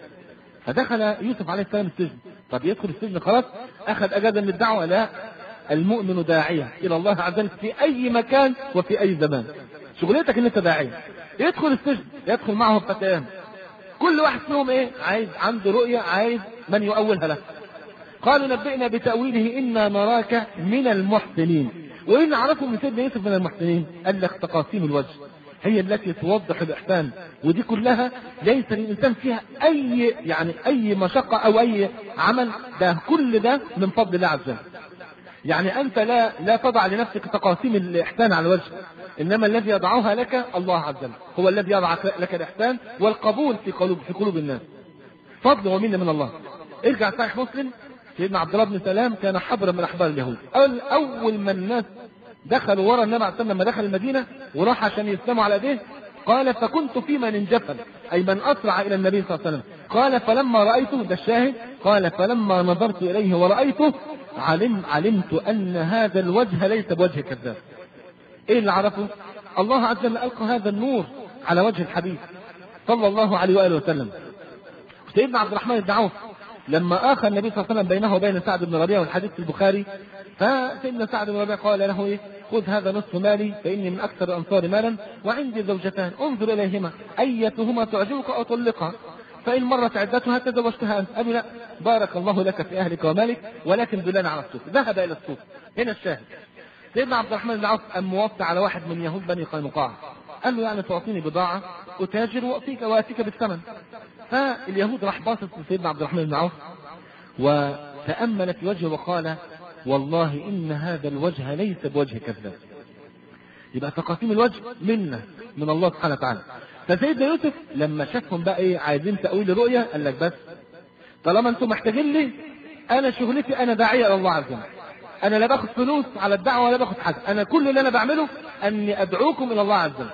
فدخل يوسف عليه السلام السجن. طب يدخل السجن خلاص أخذ أجازة من الدعوة؟ لا، المؤمن داعية إلى الله عز وجل في أي مكان وفي أي زمان. شغلتك إن أنت داعية. يدخل السجن يدخل معه فتيان، كل واحد فيهم إيه؟ عايز عنده رؤية، عايز من يؤولها له. قالوا نبئنا بتأويله إنا نراك من المحسنين. وإن عرفوا من سيدنا يوسف من المحسنين؟ قال لك تقاسيم الوجه هي التي توضح الإحسان، ودي كلها ليس للإنسان فيها أي يعني أي مشقة أو أي عمل، ده كل ده من فضل الله عز وجل. يعني أنت لا لا تضع لنفسك تقاسيم الإحسان على الوجه، إنما الذي يضعها لك الله عز وجل، هو الذي يضع لك الإحسان والقبول في قلوب في قلوب الناس، فضل ومنة من الله. ارجع صحيح مسلم، سيدنا عبد الله بن سلام كان حبرا من أحبار اليهود. أول ما الناس دخلوا ورا النبي عليه الصلاة والسلام لما دخل المدينة وراح عشان يسلموا على ايديه، قال فكنت في من انجفل، أي من أسرع إلى النبي صلى الله عليه وسلم. قال فلما رأيته، ده الشاهد، قال فلما نظرت إليه ورأيته علم علمت أن هذا الوجه ليس بوجه كذاب. إيه اللي عرفه؟ الله عز وجل ألقى هذا النور على وجه الحبيب صلى الله عليه وآله وسلم. سيدنا عبد الرحمن بن عوف لما آخى النبي صلى الله عليه وسلم بينه وبين سعد بن ربيعة، والحديث في البخاري، فسيدنا سعد بن ربيعة قال له إيه؟ خذ هذا نصف مالي فإني من أكثر الأنصار مالا وعندي زوجتان انظر إليهما أيتهما تعجبك أو طلقها، فإن مرت عدتها تزوجتها أنت. قال لا، بارك الله لك في أهلك ومالك ولكن دلنا على السوق. ذهب إلى السوق. هنا الشاهد، سيدنا عبد الرحمن بن عوف أم موفى على واحد من يهود بني قينقاع، قال له يعني تعطيني بضاعة أتاجر وأتيك وأتيك بالثمن. فاليهود راح باصص لسيدنا عبد الرحمن بن عوف وتأمل في وجهه وقال والله إن هذا الوجه ليس بوجه كذاب. يبقى تقاسيم الوجه منه من الله سبحانه وتعالى. فسيدنا يوسف لما شافهم بقى ايه عايزين تأويل الرؤية، قال لك بس طالما انتم محتاجين لي، انا شغلتي انا داعية الى الله عز وجل، انا لا باخد فلوس على الدعوة ولا باخد حاجة، انا كل اللي انا بعمله اني ادعوكم الى الله عز وجل.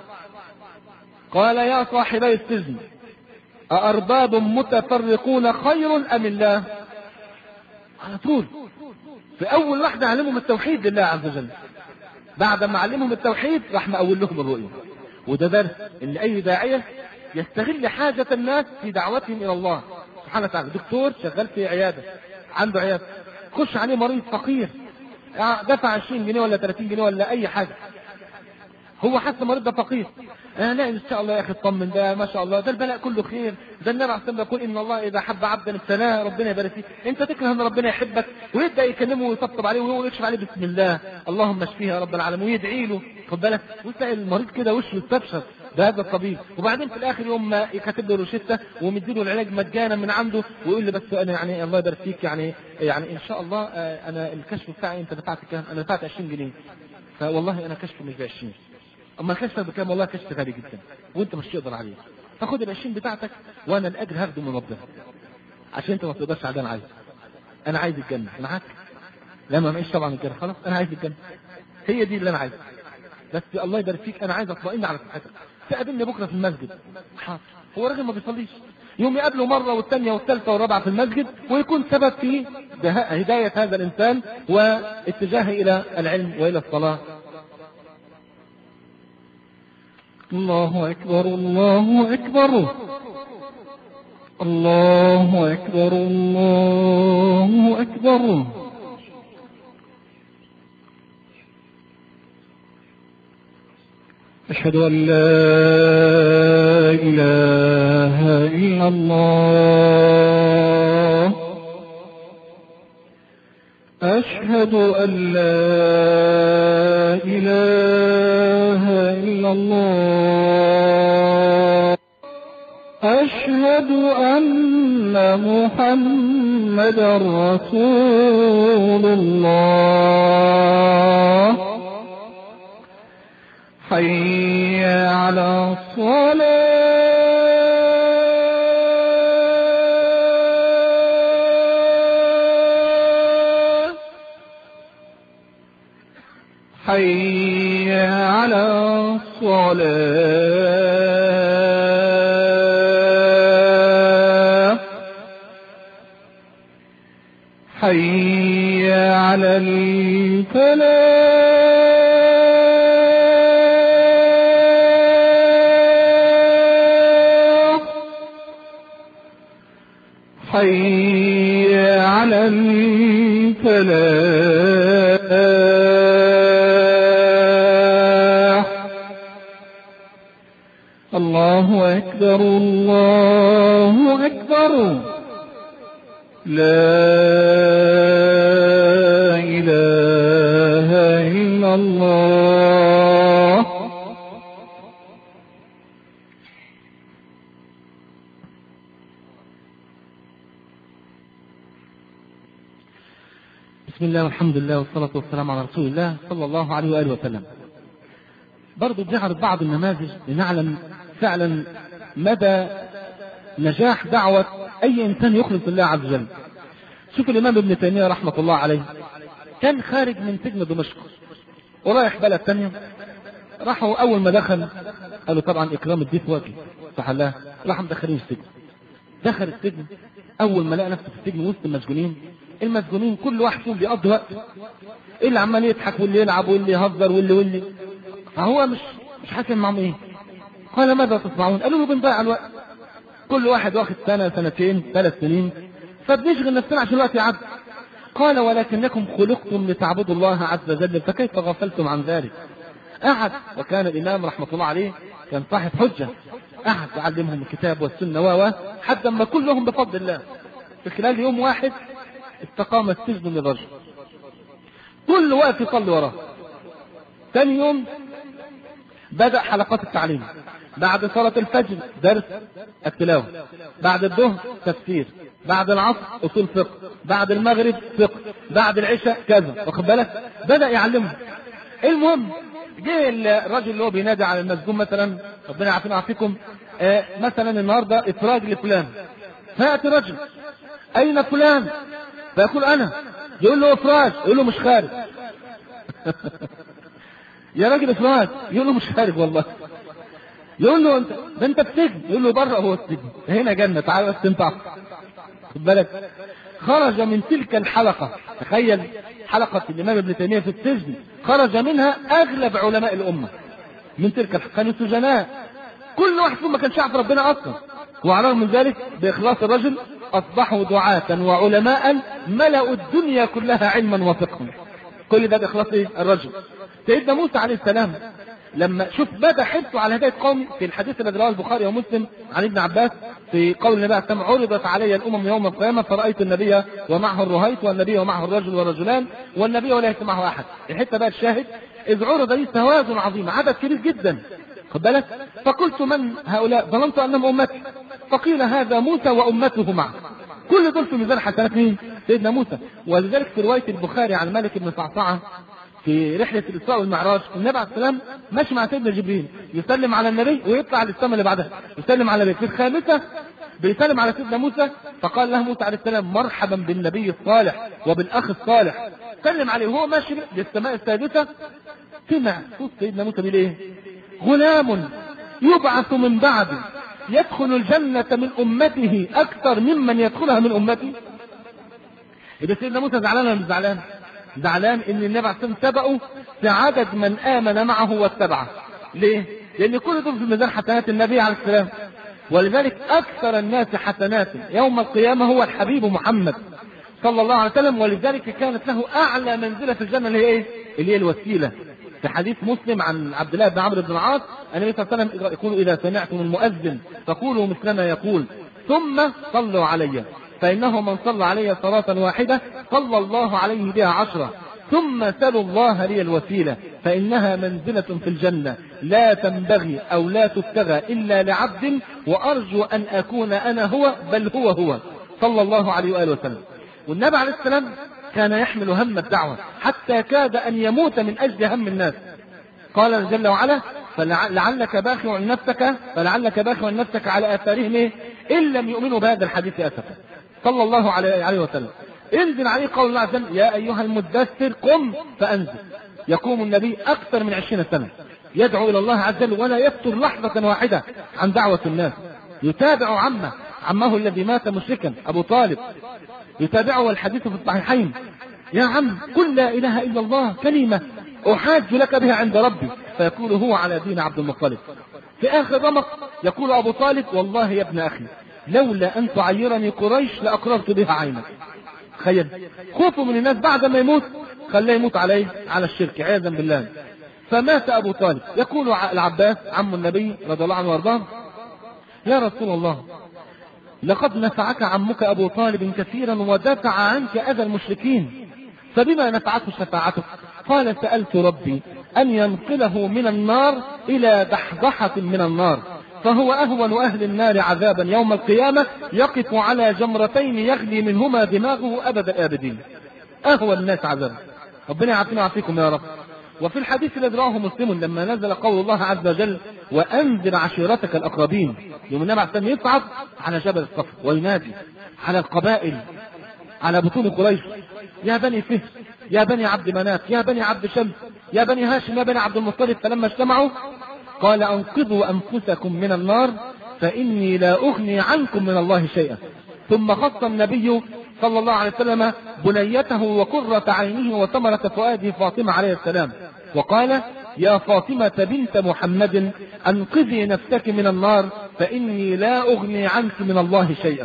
قال يا صاحبي السجن أأرباب متفرقون خير أم الله؟ على طول في أول واحدة علمهم التوحيد لله عز وجل. بعد ما علمهم التوحيد راح مأول لهم الرؤية. وده درس إن أي داعية يستغل حاجة الناس في دعوتهم إلى الله سبحانه وتعالى. دكتور شغال في عيادة، عنده عيادة، خش عليه مريض فقير دفع عشرين جنيه ولا ثلاثين جنيه ولا أي حاجة، هو حاسس المريض ده فقير، آه لا ان شاء الله يا اخي اطمن، ده ما شاء الله ده البلاء كله خير، ده النبي عليه الصلاه والسلام يقول ان الله اذا حب عبدا ابتلاه ربنا يبارك فيه. انت تكره ان ربنا يحبك ويبدا يكلمه ويطبطب عليه ويكشف عليه بسم الله اللهم اشفيه يا رب العالمين ويدعي له، خد بالك، وتلاقي المريض كده وشه يستبشر بهذا الطبيب، وبعدين في الاخر يوم ما يكتب له روشته ومديله العلاج مجانا من عنده، ويقول لي بس انا يعني الله يبارك فيك يعني يعني ان شاء الله انا الكشف بتاعي انت دفعت كام؟ انا دفعت عشرين جنيه. فوالله انا كشف مش ب عشرين. اما الكشف بكام؟ والله كشف غالي جدا وانت مش تقدر عليه. فخد ال عشرين بتاعتك وانا الاجر هاخده من ربنا. عشان انت ما تقدرش على ده. انا عايز انا عايز الجنه معاك. لا ما معيش طبعا الجنه، خلاص انا عايز الجنه. هي دي اللي انا عايزها. بس الله يبارك فيك انا عايز اطمئن على صحتك. تقابلني بكره في المسجد. حاضر. هو راجل ما بيصليش. يوم يقابله مره والثانيه والثالثه والرابعه في المسجد ويكون سبب في هدايه هذا الانسان واتجاهه الى العلم والى الصلاه. الله اكبر الله اكبر الله اكبر الله اكبر. أشهد أن لا إله إلا الله. أشهد أن لا إله إلا الله. أشهد أن محمدا رسول الله. حي على الصلاة. حي على الصلاة. حي على الفلاح. حي على الفلاح. الله أكبر الله أكبر. لا إله إلا الله. بسم الله والحمد لله والصلاة والسلام على رسول الله صلى الله عليه وآله وسلم. برضو بنعرض بعض النماذج لنعلم فعلا مدى نجاح دعوة أي إنسان يخلص الله عز وجل. شوف الإمام ابن تيمية رحمة الله عليه كان خارج من سجن دمشق ورايح بلد ثانية. راحوا أول ما دخل قالوا طبعا إكرام الضيف واجب صح الله. راحوا مدخلين السجن. دخل السجن أول ما لقى نفسه في السجن وسط المسجونين. المسجونين كل واحد فيهم بيقضي وقت، اللي عمال يضحك واللي يلعب واللي يهزر واللي واللي فهو مش مش حاسس معهم ايه. قال ماذا تصنعون؟ قالوا له بنضيع الوقت. كل واحد واخد سنه سنتين ثلاث سنين فبنشغل نفسنا عشان الوقت يعدي. قال ولكنكم خلقتم لتعبدوا الله عز وجل فكيف غفلتم عن ذلك؟ قعد وكان الامام رحمه الله عليه كان صاحب حجه. قعد يعلمهم الكتاب والسنه و حتى ما كلهم بفضل الله في خلال يوم واحد استقام السجن للرجل. كل وقت يصلي وراه. ثاني يوم بدأ حلقات التعليم. بعد صلاة الفجر درس التلاوة. بعد الظهر تفسير. بعد العصر أصول فقه. بعد المغرب فقه. بعد العشاء كذا. واخد بالك؟ بدأ يعلمهم. المهم جه الراجل اللي هو بينادي على المسجون مثلا ربنا يعافينا ويعافيكم آه مثلا النهارده افراج لفلان. فيأتي رجل أين فلان؟ فيقول أنا. يقول له افراج. يقول له مش خارج. يا راجل افراج. يقول له مش خارج والله. يقول له انت ده انت في سجن. يقول له بره هو السجن هنا جنة تعال بس تنفع. خد بالك خرج من تلك الحلقة. تخيل حلقة الإمام ابن تيمية في السجن خرج منها أغلب علماء الأمة من تلك الحلقة. كانوا سجناء كل واحد فيهم ما كانش يعرف ربنا أصلا وعلى الرغم من ذلك بإخلاص الرجل أصبحوا دعاة وعلماء ملأوا الدنيا كلها علما وفقها. كل ده بإخلاص الرجل. سيدنا موسى عليه السلام لما شوف بدأ حرصه على هداية قومي في الحديث الذي رواه البخاري ومسلم عن ابن عباس في قول النبي عليه السلام عرضت علي الأمم يوم القيامة فرأيت النبي ومعه الرهيط والنبي ومعه الرجل والرجلان والنبي وليس معه أحد. الحتة بقى الشاهد إذ عرض لي سواد عظيم عدد كبير جدا خد بالك. فقلت من هؤلاء؟ ظننت انهم امتي. فقيل هذا موسى وامته معه. كل دول في ميزان حسنات مين؟ سيدنا موسى. ولذلك في روايه البخاري عن مالك بن صعصعه في رحله الاسراء والمعراج، النبي عليه السلام ماشي مع سيدنا جبريل يسلم على النبي ويطلع للسماء اللي بعدها يسلم على النبي. في الخامسه بيسلم على سيدنا موسى، فقال له موسى عليه السلام مرحبا بالنبي الصالح وبالاخ الصالح. سلم عليه وهو ماشي للسماء السادسه، سمع صوت سيدنا موسى بيقول ايه؟ غلام يبعث من بعدي يدخل الجنة من أمته أكثر ممن يدخلها من أمتي. إذا سيدنا موسى زعلان ولا مش زعلان؟ زعلان إن النبي عليه الصلاة والسلام سبقه في عدد من آمن معه واتبعه. ليه؟ لأن كل دول في ميزان حسنات النبي عليه السلام. ولذلك أكثر الناس حسنات يوم القيامة هو الحبيب محمد صلى الله عليه وسلم. ولذلك كانت له أعلى منزلة في الجنة اللي هي إيه؟ اللي هي الوسيلة. في حديث مسلم عن عبد الله بن عمرو بن العاص النبي صلى الله عليه وسلم يقول إذا سمعتم المؤذن فقولوا مثل ما يقول ثم صلوا علي فإنه من صلى علي صلاة واحدة صلى الله عليه بها عشرة ثم سلوا الله لي الوسيلة فإنها منزلة في الجنة لا تنبغي أو لا تبتغى إلا لعبد وأرجو أن أكون أنا هو بل هو هو صلى الله عليه وآله وسلم. والنبي عليه السلام كان يحمل هم الدعوة حتى كاد أن يموت من أجل هم الناس. قال جل وعلا فلعلك باخع نفسك فلعلك باخع نفسك على آثارهم إيه؟ إن لم يؤمنوا بهذا الحديث أسفا صلى الله عليه وسلم. انزل عليه قول الله عز وجل يا أيها المدثر قم فأنزل. يقوم النبي أكثر من عشرين سنة يدعو إلى الله عز وجل ولا يفتر لحظة واحدة عن دعوة الناس. يتابع عمه عمه الذي مات مشركا أبو طالب، يتابعه والحديث في الصحيحين يا عم قل لا إله إلا الله كلمة أحاج لك بها عند ربي، فيقول هو على دين عبد المطلب. في آخر رمق يقول أبو طالب والله يا ابن أخي لولا أن تعيرني قريش لأقررت بها عينك. تخيل خوفه من الناس بعد ما يموت خلاه يموت عليه على الشرك عياذا بالله. فمات أبو طالب. يقول العباس عم النبي رضي الله عنه وارضاه يا رسول الله لقد نفعك عمك أبو طالب كثيرا ودافع عنك أذى المشركين فبما نفعته شفاعتك؟ قال سألت ربي أن ينقله من النار إلى دحضحة من النار فهو أهون أهل النار عذابا يوم القيامة يقف على جمرتين يغلي منهما دماغه أبد الآبدين. أهون الناس عذابا. ربنا يعافينا ويعافيكم يا رب. وفي الحديث الذي رواه مسلم لما نزل قول الله عز وجل وأنذر عشيرتك الأقربين يوم النبي عليه السلام يصعد على جبل الصفر وينادي على القبائل على بطون قريش يا بني فهر يا بني عبد مناف يا بني عبد شمس يا بني هاشم يا بني عبد المطلب. فلما اجتمعوا قال أنقذوا أنفسكم من النار فإني لا أغني عنكم من الله شيئا. ثم خص النبي صلى الله عليه وسلم بنيته وقرة عينه وثمرة فؤاده فاطمة عليه السلام وقال يا فاطمة بنت محمد أنقذي نفسك من النار فإني لا أغني عنك من الله شيئا.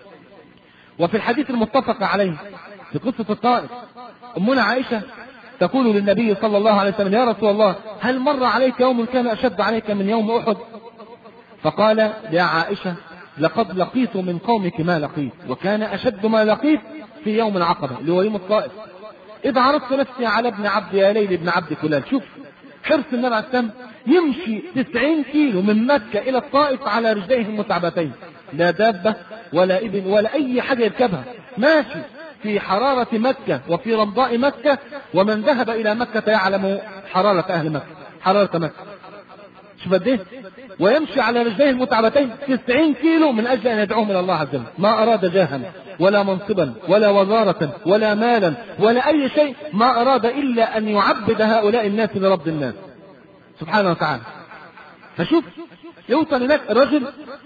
وفي الحديث المتفق عليه في قصة الطائف أمنا عائشة تقول للنبي صلى الله عليه وسلم يا رسول الله هل مر عليك يوم كان أشد عليك من يوم أحد؟ فقال يا عائشة لقد لقيت من قومك ما لقيت وكان أشد ما لقيت في يوم العقبة اللي هو يوم الطائف إذ عرضت نفسي على ابن عبد يا ليل ابن عبد كلال. شوف حرص النبي عليه السلام يمشي تسعين كيلو من مكة إلى الطائف على رجليه المتعبتين لا دابة ولا ابن ولا أي حاجة يركبها ماشي في حرارة مكة وفي رمضاء مكة ومن ذهب إلى مكة يعلم حرارة أهل مكة حرارة مكة. شوف قد ايه ويمشي على رجليه المتعبتين تسعين كيلو من أجل أن يدعوهم إلى الله عز وجل. ما أراد جاها ولا منصبا ولا وزارة ولا مالا ولا أي شيء ما أراد إلا أن يعبد هؤلاء الناس لرب الناس سبحانه وتعالى. فشوف يوصل هناك الرجل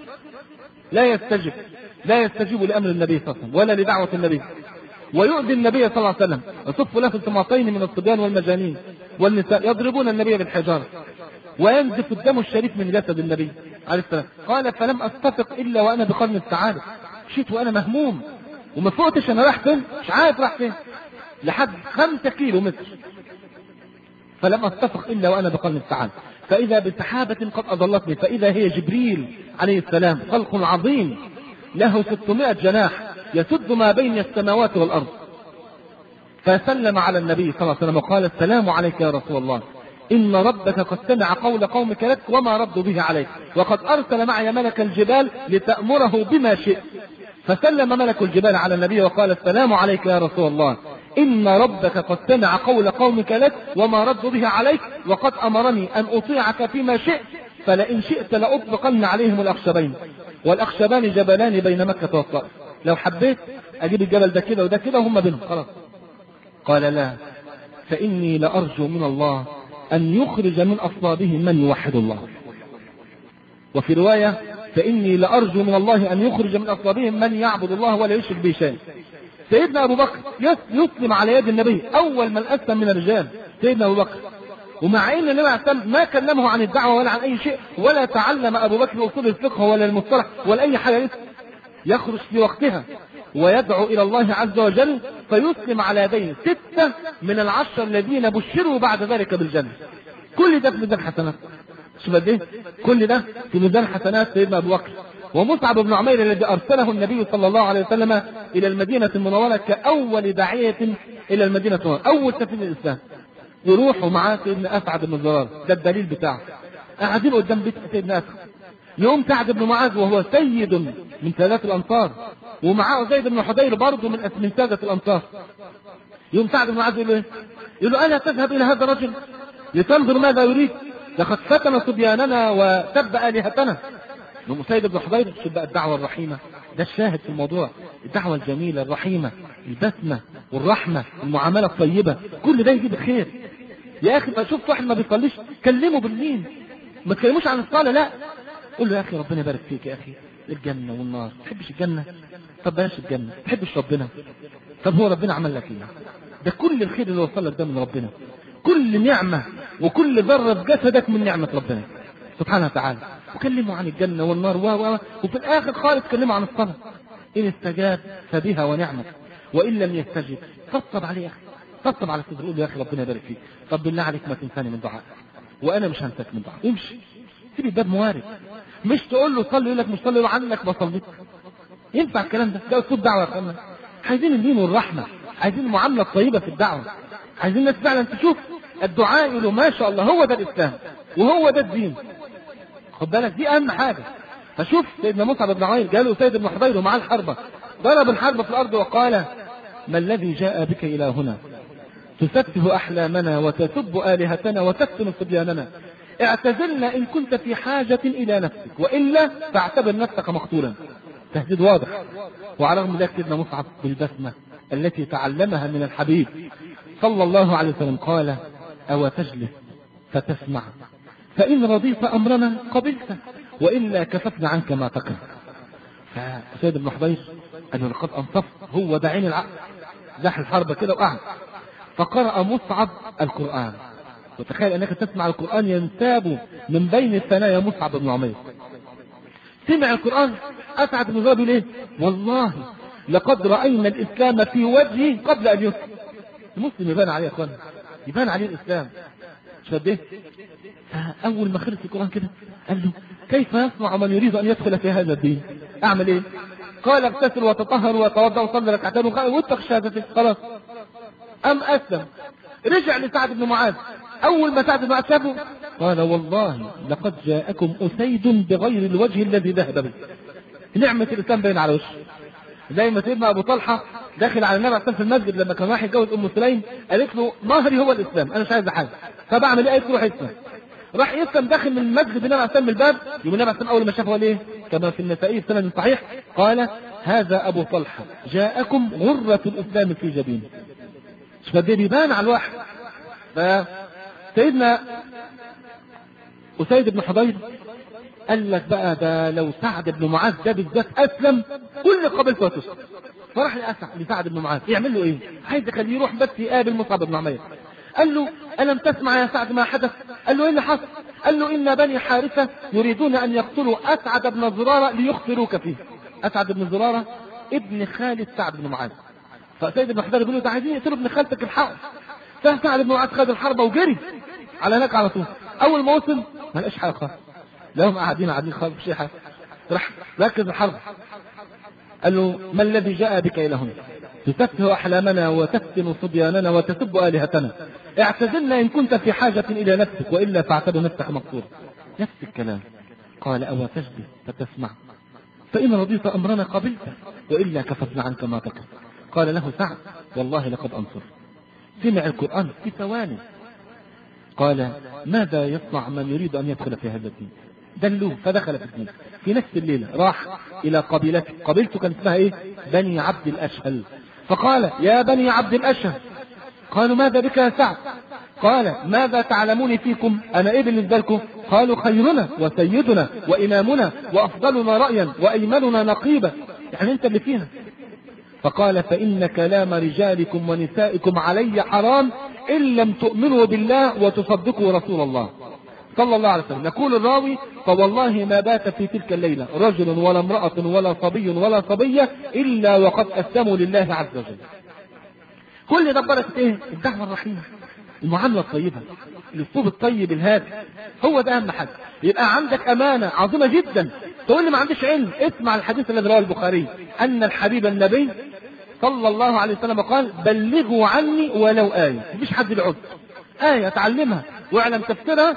لا يستجب لا يستجيب لأمر النبي صلى الله عليه وسلم ولا لدعوة النبي ويؤذي النبي صلى الله عليه وسلم يصف له الطماطين من الصبيان والمجانين والنساء يضربون النبي بالحجارة وينزف الدم الشريف من جسد النبي عليه السلام. قال فلم أستفق إلا وأنا بقرن السعادة. مشيت وأنا مهموم وما فوقتش أنا راح فين مش عارف راح فين لحد خمسة كيلو متر فلم أستفق إلا وأنا بقرن السعادة فإذا بسحابة قد أضلتني فإذا هي جبريل عليه السلام خلق عظيم له ستمائة جناح يسد ما بين السماوات والأرض. فسلم على النبي صلى الله عليه وسلم وقال السلام عليك يا رسول الله إن ربك قد سمع قول قومك لك وما ردوا به عليك، وقد أرسل معي ملك الجبال لتأمره بما شئت. فسلم ملك الجبال على النبي وقال السلام عليك يا رسول الله، إن ربك قد سمع قول قومك لك وما ردوا به عليك، وقد أمرني أن أطيعك فيما شئت، فلئن شئت لأطلقن عليهم الأخشبين، والأخشبان جبلان بين مكة والطائف، لو حبيت أجيب الجبل ده كده وده كده وهم بينهم خلاص. قال لا، فإني لأرجو من الله أن يخرج من أصلابهم من يوحد الله. وفي رواية فإني لأرجو من الله أن يخرج من أصلابهم من يعبد الله ولا يشرك به شيئا. سيدنا أبو بكر يسلم على يد النبي أول من أسلم من الرجال سيدنا أبو بكر، ومع أن النبي عليه الصلاة والسلام ما كلمه عن الدعوة ولا عن أي شيء، ولا تعلم أبو بكر أصول الفقه ولا المصطلح ولا أي حاجة، يخرج في وقتها ويدعو إلى الله عز وجل، فيسلم على يديه ستة من العشر الذين بشروا بعد ذلك بالجنة. كل ده في ميزان حسنات. شوف قد ايه كل ده في ميزان حسنات سيدنا أبو بكر. ومصعب بن عمير الذي أرسله النبي صلى الله عليه وسلم إلى المدينة المنورة كأول داعية إلى المدينة المنورة، أول سفير الإسلام، يروحوا معاه سيدنا أسعد بن زرارة، ده الدليل بتاعه، قاعدين قدام بيت سيدنا أسعد. يوم سعد بن معاذ وهو سيد من سادات الأنصار، ومعاه زيد بن حضير برضه من من سادة الأنصار. يوم سعد بن معاذ يقول له يقول له ألا تذهب إلى هذا الرجل لتنظر ماذا يريد؟ لقد فتن صبياننا وسب آلهتنا. يوم سيد بن حضير شوف بقى الدعوة الرحيمة، ده الشاهد في الموضوع، الدعوة الجميلة الرحيمة، البسمة والرحمة، المعاملة الطيبة، كل ده يجيب الخير. يا أخي ما شوف واحد ما بيصليش كلمه باللين، ما تكلموش عن الصلاة، لا قول له يا أخي ربنا يبارك فيك يا أخي، الجنة والنار، ما تحبش الجنة؟ طب بلاش الجنة، ما تحبش ربنا؟ طب هو ربنا عمل لك ايه؟ ده كل الخير اللي وصل لك ده من ربنا، كل نعمة وكل ذرة في جسدك من نعمة ربنا سبحانه وتعالى. وكلموا عن الجنة والنار و و وفي الآخر خالص كلموا عن الصلاة، إن استجاب فبها ونعمة، وإن لم يستجب طبطب عليه يا أخي، طبطب على صدره، قول له يا أخي ربنا يبارك فيك، طب بالله عليك ما تنساني من دعائك، وأنا مش هنساك من دعائك، امشي سيب الباب موارد. مش تقول له صلي يقول لك مش صلي وعنك بصليك، ينفع الكلام ده؟ ده اسلوب دعوه يا اخوانا. عايزين اللين والرحمه، عايزين المعامله الطيبه في الدعوه، عايزين الناس فعلا تشوف الدعاء يقولوا ما شاء الله هو ده الاسلام وهو ده الدين. خد بالك دي اهم حاجه. فشوف سيدنا مصعب بن عمير جاله سيد بن حضير ومعاه الحربه، ضرب الحربه في الارض وقال ما الذي جاء بك الى هنا؟ تسفه احلامنا وتسب الهتنا وتفتن صبياننا، اعتزلنا ان كنت في حاجة الى نفسك، والا فاعتبر نفسك مقتولا. تهديد واضح. وعلى رغم ذلك سيدنا مصعب بالبسمة التي تعلمها من الحبيب صلى الله عليه وسلم قال او تجلس فتسمع، فان رضيت امرنا قبلت، والا كففنا عنك ما تكره. فسيد بن حضير قال له لقد انصفت، هو ده عين العقل، زاح الحربة كده وقعد. فقرأ مصعب القرآن، وتخيل انك تسمع القرآن ينساب من بين الثنايا مصعب بن عمير. سمع القرآن أسعد بن زرارة ليه؟ والله لقد رأينا الإسلام في وجهه قبل أن يسلم. المسلم يبان عليه يا أخوان، يبان عليه الإسلام. شبه أول ما خلص القرآن كده قال له كيف يصنع من يريد أن يدخل في هذا الدين؟ أعمل إيه؟ قال اغتسل وتطهر وتوضأ وصلي ركعتين واتق شهادتك، خلاص أم أسلم. رجع لسعد بن معاذ، أول ما سعد بن معاذ شافه قال والله لقد جاءكم أسيد بغير الوجه الذي ذهب به. نعمة الإسلام باين على وشه. زي ما سيدنا أبو طلحة داخل على النبي عليه الصلاة والسلام في المسجد لما كان راح يتجوز أم سليم، قالت له مهري هو الإسلام، أنا مش عايز حاجة. فبعمل إيه؟ روح يسلم. راح يسلم داخل من المسجد النبي عليه الصلاة والسلام الباب، يوم النبي عليه الصلاة أول ما شافه ليه؟ كما في النسائي في سند صحيح قال هذا أبو طلحة جاءكم غرة الإسلام في جبينه. فده بيبان على الواحد. فسيدنا أسيد بن حضير قال لك بقى ده لو سعد بن معاذ ده بالذات أسلم كل قبيلته وتسلم. فراح لسعد بن معاذ يعمل له إيه؟ عايز يخليه يروح بس يقابل مصعب بن عمير. قال له ألم تسمع يا سعد ما حدث؟ قال له إيه اللي حصل؟ قال له إن بني حارثة يريدون أن يقتلوا أسعد بن زرارة ليخفروك فيه. أسعد بن زرارة ابن خالد سعد بن معاذ. فسيد بن حضير بيقول له ده عايزين يقتلوا ابن خالتك الحق. فسعد بن معاذ خد الحربة وجري على هناك على طول. أول ما وصل ما لقاش حاجة خالص، لهم قاعدين قاعدين خالص مش حاجة. راح ركز الحرب، قال له ما الذي جاء بك إلى هنا؟ تسفه أحلامنا وتفتن صبياننا وتسب آلهتنا. اعتزلنا إن كنت في حاجة إلى نفسك، وإلا فاعتبر نفسك مقصور. نفس الكلام. قال أو تجد فتسمع، فإن رضيت أمرنا قبلت، وإلا كففنا عنك ما تكف. قال له سعد والله لقد أنصر. سمع القرآن في ثواني. قال ماذا يصنع من يريد أن يدخل في هذا الدين؟ دلوه فدخل في الدين في نفس الليلة. راح إلى قبيلته، قبيلته كانت اسمها إيه؟ بني عبد الأشهل. فقال يا بني عبد الأشهل. قالوا ماذا بك يا سعد؟ قال ماذا تعلمون فيكم؟ أنا إيه بالنسبة لكم؟ قالوا خيرنا وسيدنا وإمامنا وأفضلنا رأيا وأيمننا نقيبا، يعني أنت اللي فينا. فقال فإن كلام رجالكم ونسائكم علي حرام إن لم تؤمنوا بالله وتصدقوا رسول الله صلى الله عليه وسلم. يقول الراوي فوالله ما بات في تلك الليلة رجل ولا امرأة ولا صبي ولا صبية إلا وقد أسلموا لله عز وجل. كل ده بركة إيه؟ الدعوة الرحيمة، المعاملة الطيبة، الأسلوب الطيب الهادي، هو ده أهم حاجة. يبقى عندك أمانة عظيمة جدا. تقول لي ما عنديش علم، اسمع الحديث الذي رواه البخاري أن الحبيب النبي صلى الله عليه وسلم قال بلغوا عني ولو آية. مفيش حد العذر، آية تعلمها واعلم تفسيرها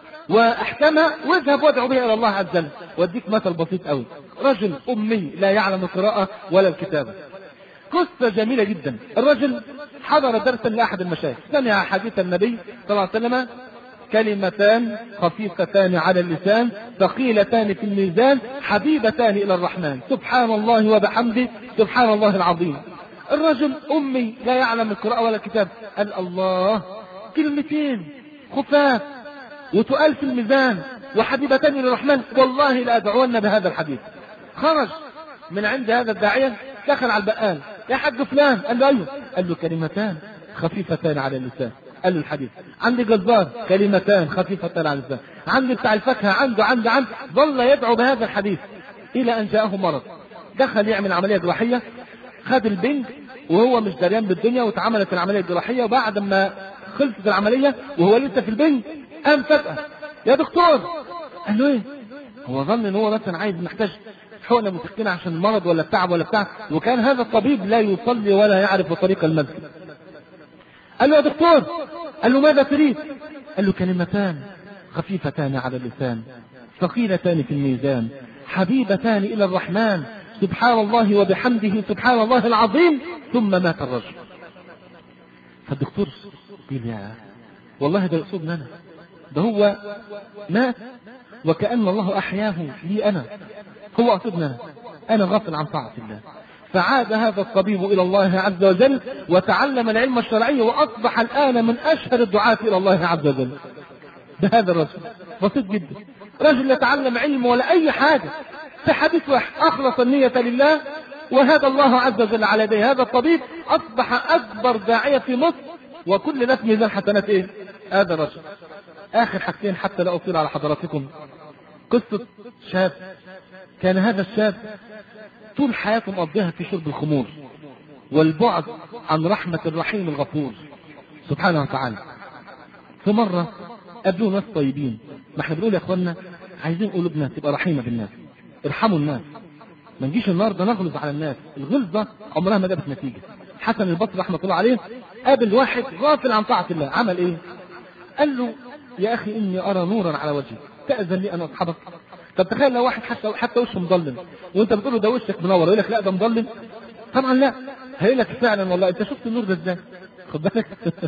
واحكمها واذهب وادعو بها الى الله عز وجل. واديك مثل بسيط قوي. رجل امي لا يعلم القراءة ولا الكتابة. قصة جميلة جدا. الرجل حضر درسا لاحد المشايخ، سمع حديث النبي صلى الله عليه وسلم كلمتان خفيفتان على اللسان ثقيلتان في الميزان حبيبتان الى الرحمن سبحان الله وبحمده سبحان الله العظيم. الرجل امي لا يعلم القراءة ولا الكتابة، قال الله كلمتين خفاف وتقال في الميزان وحبيبتان الى الرحمن، والله لأدعون بهذا الحديث. خرج من عند هذا الداعية دخل على البقال، يا حاج فلان. قال له ايوه. قال له كلمتان خفيفتان على اللسان. قال له الحديث. عندي جزار كلمتان خفيفتان على اللسان. عندي بتاع الفاكهة عنده عنده عنده ظل يدعو بهذا الحديث الى ان جاءه مرض. دخل يعمل عملية جراحية، خد البنج وهو مش دريان بالدنيا، واتعملت العملية الجراحية. وبعد ما خلصت العملية وهو لسه في البنج قام فجأة يا دكتور. قال له ايه؟ هو ظن ان هو مثلا عايز محتاج حقنة مسكنة عشان المرض ولا التعب ولا بتاع، وكان هذا الطبيب لا يصلي ولا يعرف طريق المسجد. قال له يا دكتور. قال له ماذا تريد؟ قال له كلمتان خفيفتان على اللسان ثقيلتان في الميزان حبيبتان الى الرحمن سبحان الله وبحمده سبحان الله العظيم. ثم مات الرجل. فالدكتور قال يا والله ده يقصدنا انا، ده هو مات وكأن الله أحياه لي أنا، هو قصدنا أنا، أنا غافل عن طاعة الله. فعاد هذا الطبيب إلى الله عز وجل وتعلم العلم الشرعي وأصبح الآن من أشهر الدعاة إلى الله عز وجل. بهذا الرجل بسيط جدا، رجل يتعلم علم ولا أي حاجة، في حديث واحد أخلص النية لله وهذا الله عز وجل على يديه. هذا الطبيب أصبح أكبر داعية في مصر، وكل ناس ميزان حسنات إيه؟ هذا الرجل. آخر حاجتين حتى لا أطيل على حضراتكم. قصة شاب، كان هذا الشاب طول حياته مقضيها في شرب الخمور والبعد عن رحمة الرحيم الغفور سبحانه وتعالى. في مرة قابلوا ناس طيبين، ما احنا بنقول يا اخوانا عايزين قلوبنا تبقى رحيمة بالناس، ارحموا الناس، ما نجيش النهارده نغلظ على الناس، الغلظة عمرها ما جابت نتيجة. حسن البصري رحمة الله عليه قابل واحد غافل عن طاعة الله، عمل ايه؟ قال له يا اخي اني ارى نورا على وجهي تأذن لي ان اصحبك. طب تخيل لو واحد حتى حتى وشه مضلم وانت بتقول له ده وشك منور، يقول لك لا ده مضلم. طبعا لا، هيقول لك فعلا والله انت شفت النور ده ازاي؟ خد بالك.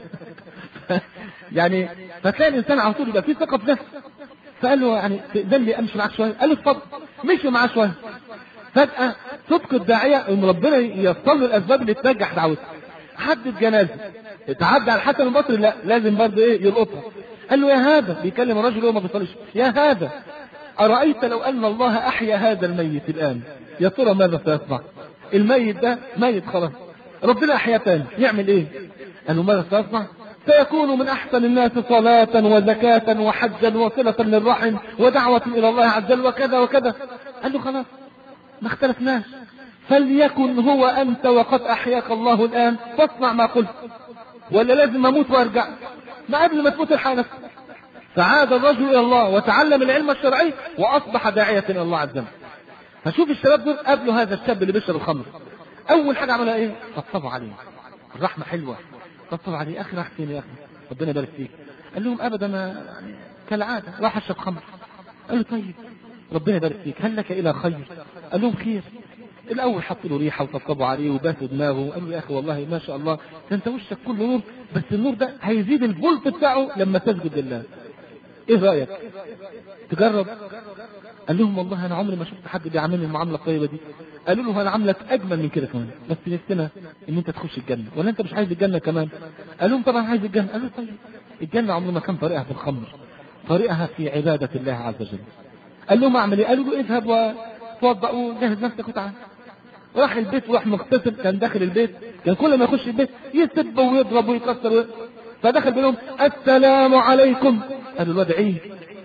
يعني فتلاقي الانسان على طول يبقى فيه ثقه في نفسه. فقال له يعني تأذن لي امشي معاك شويه؟ قال له اتفضل. مشي معاه شويه، فجأة صدق الداعيه ان ربنا ييسر له الاسباب اللي تنجح دعوته. حدد جنازه، تعدى على الحسن البصري، لا لازم برضه ايه يلقطها. قال له يا هذا، بيكلم الرجل وهو ما بيصليش، يا هذا أرأيت لو أن الله أحيا هذا الميت الآن يا ترى ماذا سيصنع؟ الميت ده ميت خلاص، ربنا أحيا تاني يعمل إيه؟ قال له ماذا سيصنع؟ سيكون من أحسن الناس صلاة وزكاة وحجا وصلة للرحم ودعوة إلى الله عز وجل وكذا وكذا. قال له خلاص ما اختلفناش، فليكن هو أنت وقد أحياك الله الآن فاصنع ما قلت، ولا لازم أموت وأرجع؟ ما قبل ما تموت الحال نفسك. فعاد الرجل إلى الله وتعلم العلم الشرعي وأصبح داعية إلى الله عز وجل. فشوف الشباب دول قابلوا هذا الشاب اللي بيشرب الخمر، اول حاجه عملها ايه؟ طبطبوا عليه، الرحمه حلوه، طبطبوا عليه. اخي راح فين يا اخي؟ ربنا يبارك فيك. قال لهم ابدا انا يعني كالعاده راح اشرب خمر. قال له طيب ربنا يبارك فيك، هل لك الى خير؟ قال لهم خير. الاول حطوا له ريحه وطبطبوا عليه وباسوا دماغه. قالوا يا اخي والله ما شاء الله انت وشك كله نور، بس النور ده هيزيد الفولت بتاعه لما تسجد لله، ايه رايك؟ تجرب؟ قال لهم والله انا عمري ما شفت حد بيعاملني المعامله الطيبه دي. قالوا له انا عاملك اجمل من كده كمان، بس نفسنا ان انت تخش الجنه، ولا انت مش عايز الجنه كمان؟ قال لهم طبعا عايز الجنه. قال له طيب الجنه عمرها ما كان طريقها في الخمر، طريقها في عباده الله عز وجل. قال لهم اعمل ايه؟ قالوا له اذهب وتوضأ وجهز نفسك وتعال. راح البيت وراح مغتسل. كان داخل البيت كان كل ما يخش البيت يسب ويضرب ويكسر و... فدخل بينهم السلام عليكم. قالوا الواد عيه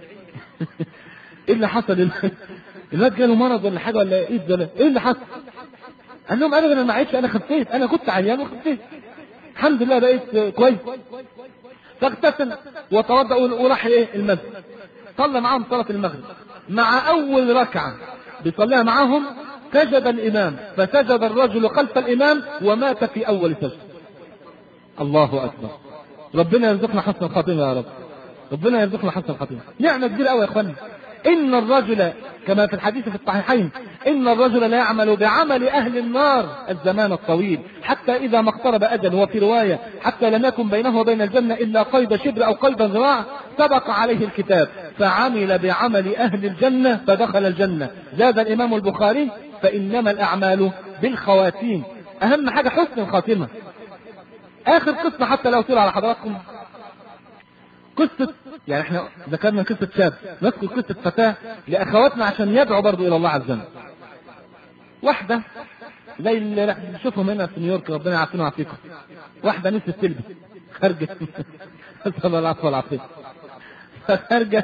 ايه اللي حصل؟ الواد جاله مرض ولا حاجه ولا ايه ده؟ ايه اللي حصل؟ قال لهم ابدا انا ما عيتش، انا خفيت، انا كنت عيان وخفيت الحمد لله بقيت كويس. فاغتسل وتوضأ وراح ايه المسجد، صلى معاهم صلاه المغرب. مع اول ركعه بيصليها معاهم سجد الامام، فسجد الرجل خلف الامام ومات في اول سجد. الله اكبر. ربنا يرزقنا حسن الخاتمه يا رب، ربنا يرزقنا حسن الخاتمه. نعمه كبيره قوي يا اخواني. ان الرجل كما في الحديث في الصحيحين ان الرجل لا يعمل بعمل اهل النار الزمان الطويل حتى اذا ما اقترب اجل، وفي روايه حتى لم يكن بينه وبين الجنه الا قيد شبر او قيد ذراع، سبق عليه الكتاب فعمل بعمل اهل الجنه فدخل الجنه. زاد الامام البخاري فانما الاعمال بالخواتيم. اهم حاجه حسن الخاتمه. اخر قصه حتى لو طلع على حضراتكم قصة، يعني احنا ذكرنا قصة شاب، نذكر قصة فتاة لأخواتنا عشان يدعوا برضو إلى الله عز وجل. واحدة زي اللي نشوفهم هنا في نيويورك، ربنا يعافينا ويعافيكم. واحدة نسيت تلبس، خارجة نسأل الله العفو والعافية، خارجة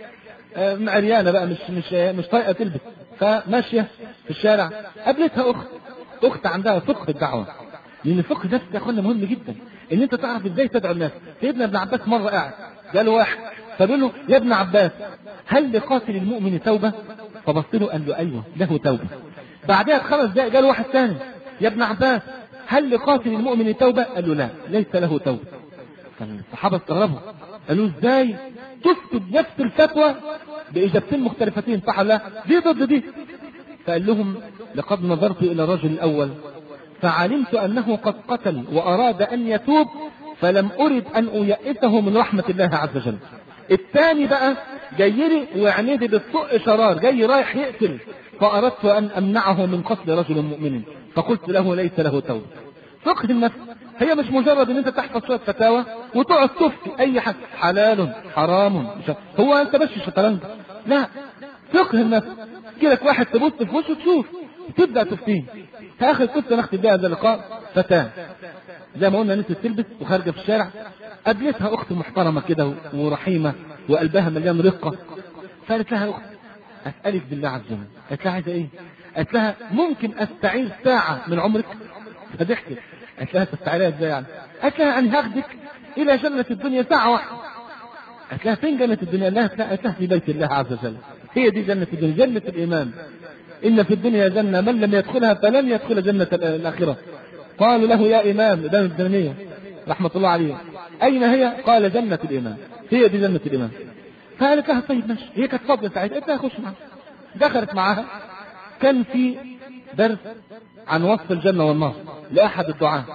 عريانة بقى، مش مش مش طايقة تلبس، فماشية في الشارع قابلتها أخت، أخت عندها فقه الدعوة. لأن الفقه ده يا أخوانا مهم جدا، إن أنت تعرف إزاي تدعو الناس. سيدنا ابن عباس مرة قاعد قال واحد فقال له يا ابن عباس هل لقاتل المؤمن توبة؟ فبص له قال له أيوه له توبة. بعدها بخمس دقائق قال واحد ثاني يا ابن عباس هل لقاتل المؤمن توبة؟ قال له لا ليس له توبة. فالصحابة استغربوا قالوا ازاي تفتي نفس الفتوى بإجابتين مختلفتين، صح ولا لا؟ دي ضد دي. فقال لهم لقد نظرت إلى الرجل الأول فعلمت أنه قد قتل وأراد أن يتوب فلم أرد أن أيئسه من رحمة الله عز وجل. الثاني بقى جاي لي وعينيه بالطق شرار، جاي رايح يقتل، فأردت أن أمنعه من قتل رجل مؤمن، فقلت له ليس له توبة. فقه النفس هي مش مجرد ان انت تحفظ شويه فتاوى وتقعد تفتي اي حاجه حلال حرام، هو انت ماشي شطرنج، لا. فقه النفس كده واحد تبص في وشه تشوف تبدا تفتيه. في اخر قصه نختم بها هذا اللقاء فتاه زي ما قلنا نسيت تلبس وخارجه في الشارع، قابلتها اخت محترمه كده ورحيمه وقلبها مليان رقه، فقالت لها اخت اسالك بالله عز وجل، قالت لها عايزه ايه؟ قالت لها ممكن استعير ساعه من عمرك؟ فضحكت قالت لها تستعيرها ازاي يعني؟ قالت لها انا هاخدك الى جنه الدنيا ساعه واحده. قالت لها فين جنه الدنيا؟ قالت لها في بيت الله عز وجل، هي دي جنه الدنيا، جنه الايمان. ان في الدنيا جنه من لم يدخلها فلن يدخل جنه الاخره. قالوا له يا امام ده الدنيا رحمه الله عليه اين هي؟ قال جنه الايمان، هي دي جنه الايمان. فقالت لها طيب ماشي، هي كانت فاضيه ساعتها، قالت لها خش معاها. دخلت معاها، كان في درس عن وصف الجنه والنار لاحد الدعاة،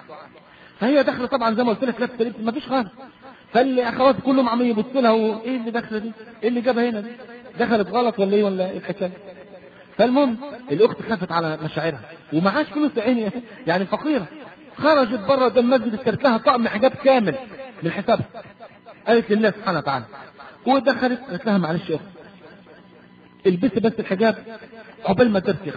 فهي دخلت طبعا زي ما قلت لك لابسه لبس ما فيش خالص، فالاخوات كلهم عمالين يبصوا لها وايه اللي داخله دي؟ ايه اللي جابها هنا دي؟ دخلت غلط ولا ايه ولا ايه الحكايه؟ فالمهم الاخت خافت على مشاعرها ومعاش فلوس عيني يعني فقيره، خرجت بره قدام المسجد اشترت لها طقم حجاب كامل من حسابها، قالت لله سبحانه وتعالى، ودخلت قالت لها معلش يا اخت البسي بس الحجاب عقبال ما ترتخ،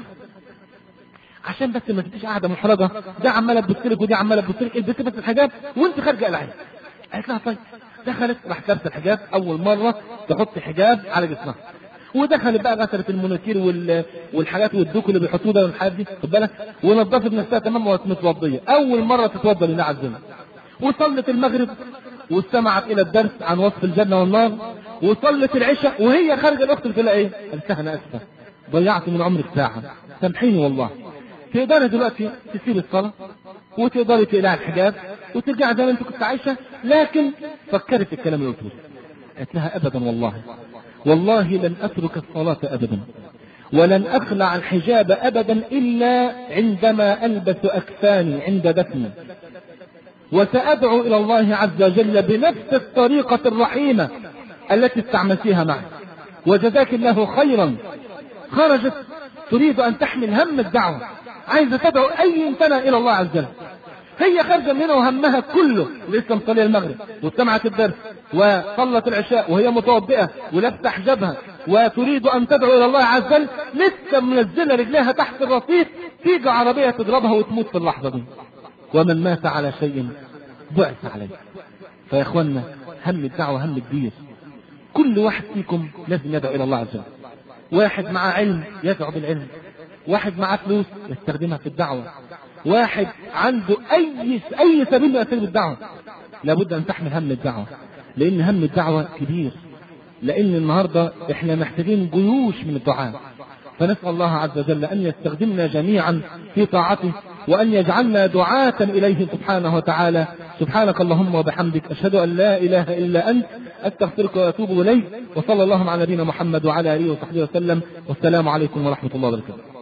عشان بس ما تبقيش قاعده محرجه، ده عماله تبص لك ودي عماله تبص لك، البسي بس الحجاب وانت خارجه العين. قالت لها طيب. دخلت راحت لابسه الحجاب اول مره تحط حجاب على جسمها، ودخلت بقى غسلت المونيكير وال... والحاجات والدوك اللي بيحطوه ده والحاجات دي خد بالك، ونظفت نفسها تمام وهي متوضيه، اول مره تتوضا لله عز وجل، وصلت المغرب واستمعت الى الدرس عن وصف الجنه والنار، وصلت العشاء وهي خارجه الاخت بتقول ايه؟ قالت لها انا اسفه ضيعت من عمرك ساعه، سامحيني والله. تقدري دلوقتي تسيب الصلاة وتقدري تقلع الحجاب وترجع زي ما انت كنت عايشة، لكن فكري في الكلام اللي قلته. قالت لها ابدا والله، والله لن اترك الصلاة ابدا، ولن اخلع الحجاب ابدا الا عندما البس اكفاني عند دفني، وسادعو الى الله عز وجل بنفس الطريقة الرحيمة التي استعملتيها معي، وجزاك الله خيرا. خرجت تريد ان تحمل هم الدعوة، عايزة تدعو اي انسان الى الله عز وجل. هي خارجة من هنا وهمها كله لسه مصلية المغرب واستمعت الدرس وصلت العشاء وهي متوضئة ولابسة حجابها وتريد ان تدعو الى الله عز وجل، لسه منزلة رجليها تحت الرصيف، تيجي عربية تضربها وتموت في اللحظة دي. ومن مات على شيء بعث عليه. فيا اخوانا هم الدعوة هم كبير، كل واحد فيكم لازم يدعو الى الله عز وجل. واحد معاه علم يدعو بالعلم، واحد معاه فلوس يستخدمها في الدعوة، واحد عنده اي اي سبيل من اساليب الدعوة. لابد ان تحمل هم الدعوة، لان هم الدعوة كبير، لان النهاردة احنا محتاجين جيوش من الدعاء. فنسأل الله عز وجل ان يستخدمنا جميعا في طاعته، وان يجعلنا دعاة اليه سبحانه وتعالى. سبحانك اللهم وبحمدك، اشهد ان لا اله الا انت، استغفرك واتوب اليك. وصلى الله على نبينا محمد وعلى اله وصحبه وسلم، والسلام عليكم ورحمة الله وبركاته.